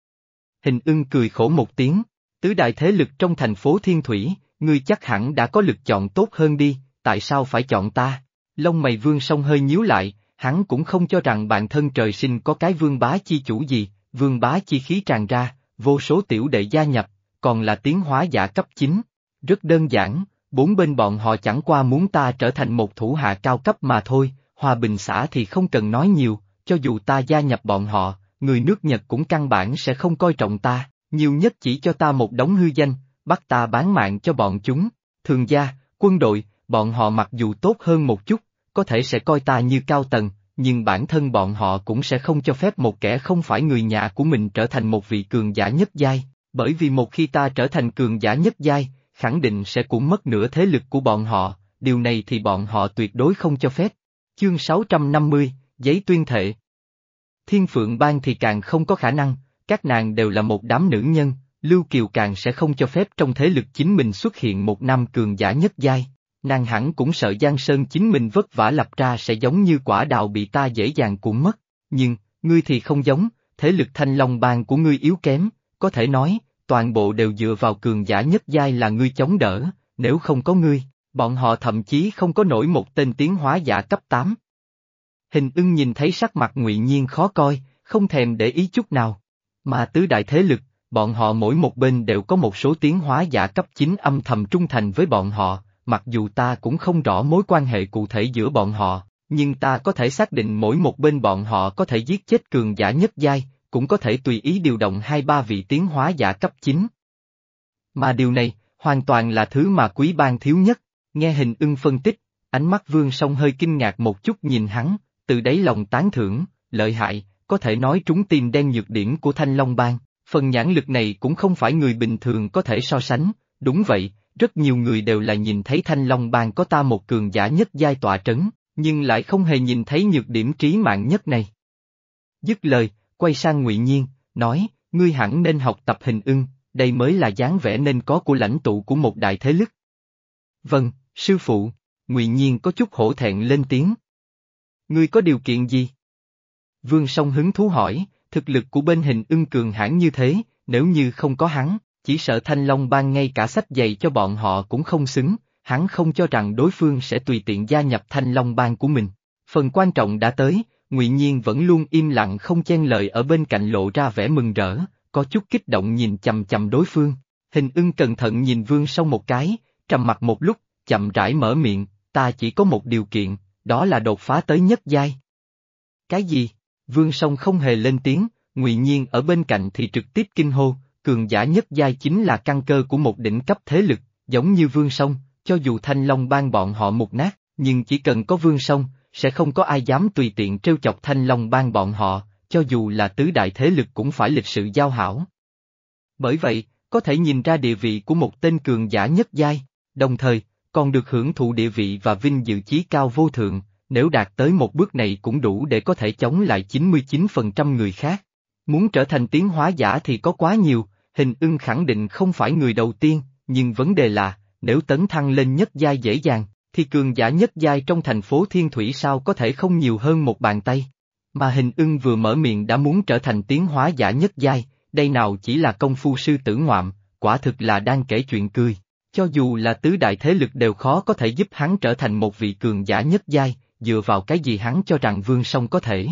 Hình Ưng cười khổ một tiếng, tứ đại thế lực trong thành phố Thiên Thủy, ngươi chắc hẳn đã có lựa chọn tốt hơn đi, tại sao phải chọn ta? Lông mày Vương Song hơi nhíu lại, hắn cũng không cho rằng bản thân trời sinh có cái vương bá chi chủ gì, vương bá chi khí tràn ra, vô số tiểu đệ gia nhập, còn là tiến hóa giả cấp chín. Rất đơn giản, bốn bên bọn họ chẳng qua muốn ta trở thành một thủ hạ cao cấp mà thôi, Hòa Bình xã thì không cần nói nhiều, cho dù ta gia nhập bọn họ, người nước Nhật cũng căn bản sẽ không coi trọng ta, nhiều nhất chỉ cho ta một đống hư danh, bắt ta bán mạng cho bọn chúng. Thường gia, quân đội, bọn họ mặc dù tốt hơn một chút, có thể sẽ coi ta như cao tầng, nhưng bản thân bọn họ cũng sẽ không cho phép một kẻ không phải người nhà của mình trở thành một vị cường giả nhất giai, bởi vì một khi ta trở thành cường giả nhất giai, khẳng định sẽ cũng mất nửa thế lực của bọn họ, điều này thì bọn họ tuyệt đối không cho phép. Chương sáu trăm năm mươi, Giấy tuyên thệ. Thiên Phượng Bang thì càng không có khả năng, các nàng đều là một đám nữ nhân, Lưu Kiều càng sẽ không cho phép trong thế lực chính mình xuất hiện một nam cường giả nhất giai. Nàng hẳn cũng sợ Giang Sơn chính mình vất vả lập ra sẽ giống như quả đào bị ta dễ dàng cuốn mất, nhưng, ngươi thì không giống, thế lực Thanh Long Bang của ngươi yếu kém, có thể nói, toàn bộ đều dựa vào cường giả nhất giai là ngươi chống đỡ, nếu không có ngươi, bọn họ thậm chí không có nổi một tên tiến hóa giả cấp tám. Hình Ưng nhìn thấy sắc mặt Ngụy Nhiên khó coi, không thèm để ý chút nào, mà tứ đại thế lực, bọn họ mỗi một bên đều có một số tiến hóa giả cấp chín âm thầm trung thành với bọn họ. Mặc dù ta cũng không rõ mối quan hệ cụ thể giữa bọn họ, nhưng ta có thể xác định mỗi một bên bọn họ có thể giết chết cường giả nhất giai, cũng có thể tùy ý điều động hai ba vị tiến hóa giả cấp chín. Mà điều này, hoàn toàn là thứ mà Quý Bang thiếu nhất. Nghe Hình Ưng phân tích, ánh mắt Vương Song hơi kinh ngạc một chút nhìn hắn, từ đáy lòng tán thưởng, lợi hại, có thể nói trúng tim đen nhược điểm của Thanh Long Bang, phần nhãn lực này cũng không phải người bình thường có thể so sánh, đúng vậy. Rất nhiều người đều là nhìn thấy Thanh Long Bang có ta một cường giả nhất giai tọa trấn, nhưng lại không hề nhìn thấy nhược điểm trí mạng nhất này. Dứt lời, quay sang Ngụy Nhiên, nói, ngươi hẳn nên học tập Hình Ưng, đây mới là dáng vẻ nên có của lãnh tụ của một đại thế lực. Vâng, sư phụ. Ngụy Nhiên có chút hổ thẹn lên tiếng. Ngươi có điều kiện gì? Vương Song hứng thú hỏi, thực lực của bên Hình Ưng cường hãn như thế, nếu như không có hắn, chỉ sợ Thanh Long Bang ngay cả sách giày cho bọn họ cũng không xứng, hắn không cho rằng đối phương sẽ tùy tiện gia nhập Thanh Long Bang của mình. Phần quan trọng đã tới, Ngụy Nhiên vẫn luôn im lặng không chen lời ở bên cạnh lộ ra vẻ mừng rỡ, có chút kích động nhìn chằm chằm đối phương. Hình Ưng cẩn thận nhìn Vương Song một cái, trầm mặt một lúc, chậm rãi mở miệng, ta chỉ có một điều kiện, đó là đột phá tới nhất giai. Cái gì? Vương Song không hề lên tiếng, Ngụy Nhiên ở bên cạnh thì trực tiếp kinh hô, cường giả nhất giai chính là căn cơ của một đỉnh cấp thế lực, giống như Vương Song, cho dù Thanh Long Bang bọn họ mục nát, nhưng chỉ cần có Vương Song, sẽ không có ai dám tùy tiện trêu chọc Thanh Long Bang bọn họ, cho dù là tứ đại thế lực cũng phải lịch sự giao hảo. Bởi vậy, có thể nhìn ra địa vị của một tên cường giả nhất giai, đồng thời, còn được hưởng thụ địa vị và vinh dự chí cao vô thượng, nếu đạt tới một bước này cũng đủ để có thể chống lại chín mươi chín phần trăm người khác. Muốn trở thành tiến hóa giả thì có quá nhiều, Hình Ưng khẳng định không phải người đầu tiên, nhưng vấn đề là, nếu tấn thăng lên nhất giai dễ dàng, thì cường giả nhất giai trong thành phố Thiên Thủy sao có thể không nhiều hơn một bàn tay. Mà Hình Ưng vừa mở miệng đã muốn trở thành tiến hóa giả nhất giai, đây nào chỉ là công phu sư tử ngoạm, quả thực là đang kể chuyện cười. Cho dù là tứ đại thế lực đều khó có thể giúp hắn trở thành một vị cường giả nhất giai, dựa vào cái gì hắn cho rằng Vương Song có thể.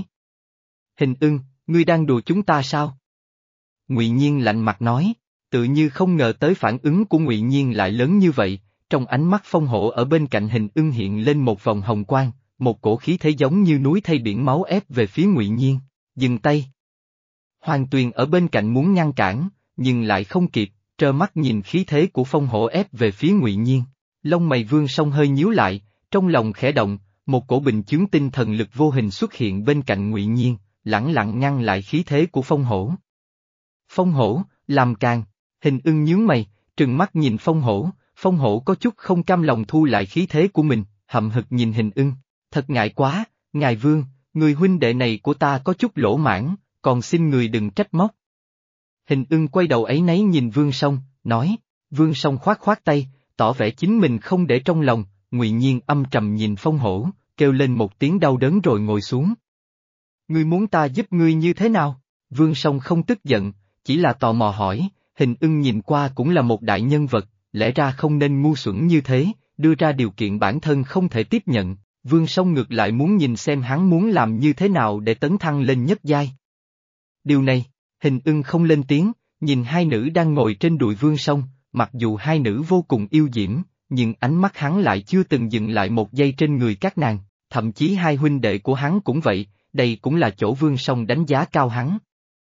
Hình Ưng, ngươi đang đùa chúng ta sao? Ngụy Nhiên lạnh mặt nói, tự như không ngờ tới phản ứng của Ngụy Nhiên lại lớn như vậy, trong ánh mắt phong hổ ở bên cạnh Hình Ưng hiện lên một vòng hồng quang, một cổ khí thế giống như núi thay biển máu ép về phía Ngụy Nhiên, dừng tay. Hoàng Tuyền ở bên cạnh muốn ngăn cản, nhưng lại không kịp, trơ mắt nhìn khí thế của phong hổ ép về phía Ngụy Nhiên. Lông mày Vương Song hơi nhíu lại, trong lòng khẽ động, một cổ bình chướng tinh thần lực vô hình xuất hiện bên cạnh Ngụy Nhiên, lẳng lặng ngăn lại khí thế của phong hổ. Phong hổ, làm càng, Hình Ưng nhướng mày, trừng mắt nhìn phong hổ, phong hổ có chút không cam lòng thu lại khí thế của mình, hậm hực nhìn Hình Ưng, thật ngại quá, ngài Vương, người huynh đệ này của ta có chút lỗ mãn, còn xin người đừng trách móc. Hình Ưng quay đầu áy náy nhìn Vương Song, nói, Vương Song khoát khoát tay, tỏ vẻ chính mình không để trong lòng, Ngụy Nhiên âm trầm nhìn phong hổ, kêu lên một tiếng đau đớn rồi ngồi xuống. Ngươi muốn ta giúp ngươi như thế nào? Vương Song không tức giận, chỉ là tò mò hỏi, Hình Ưng nhìn qua cũng là một đại nhân vật, lẽ ra không nên ngu xuẩn như thế, đưa ra điều kiện bản thân không thể tiếp nhận, Vương Song ngược lại muốn nhìn xem hắn muốn làm như thế nào để tấn thăng lên nhất giai. Điều này, Hình Ưng không lên tiếng, nhìn hai nữ đang ngồi trên đùi Vương Song, mặc dù hai nữ vô cùng yêu diễm, nhưng ánh mắt hắn lại chưa từng dừng lại một giây trên người các nàng, thậm chí hai huynh đệ của hắn cũng vậy, đây cũng là chỗ Vương Song đánh giá cao hắn.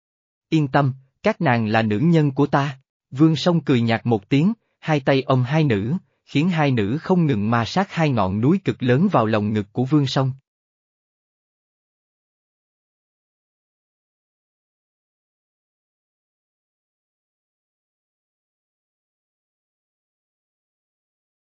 Yên tâm, các nàng là nữ nhân của ta. Vương Song cười nhạt một tiếng, hai tay ôm hai nữ, khiến hai nữ không ngừng ma sát hai ngọn núi cực lớn vào lòng ngực của Vương Song.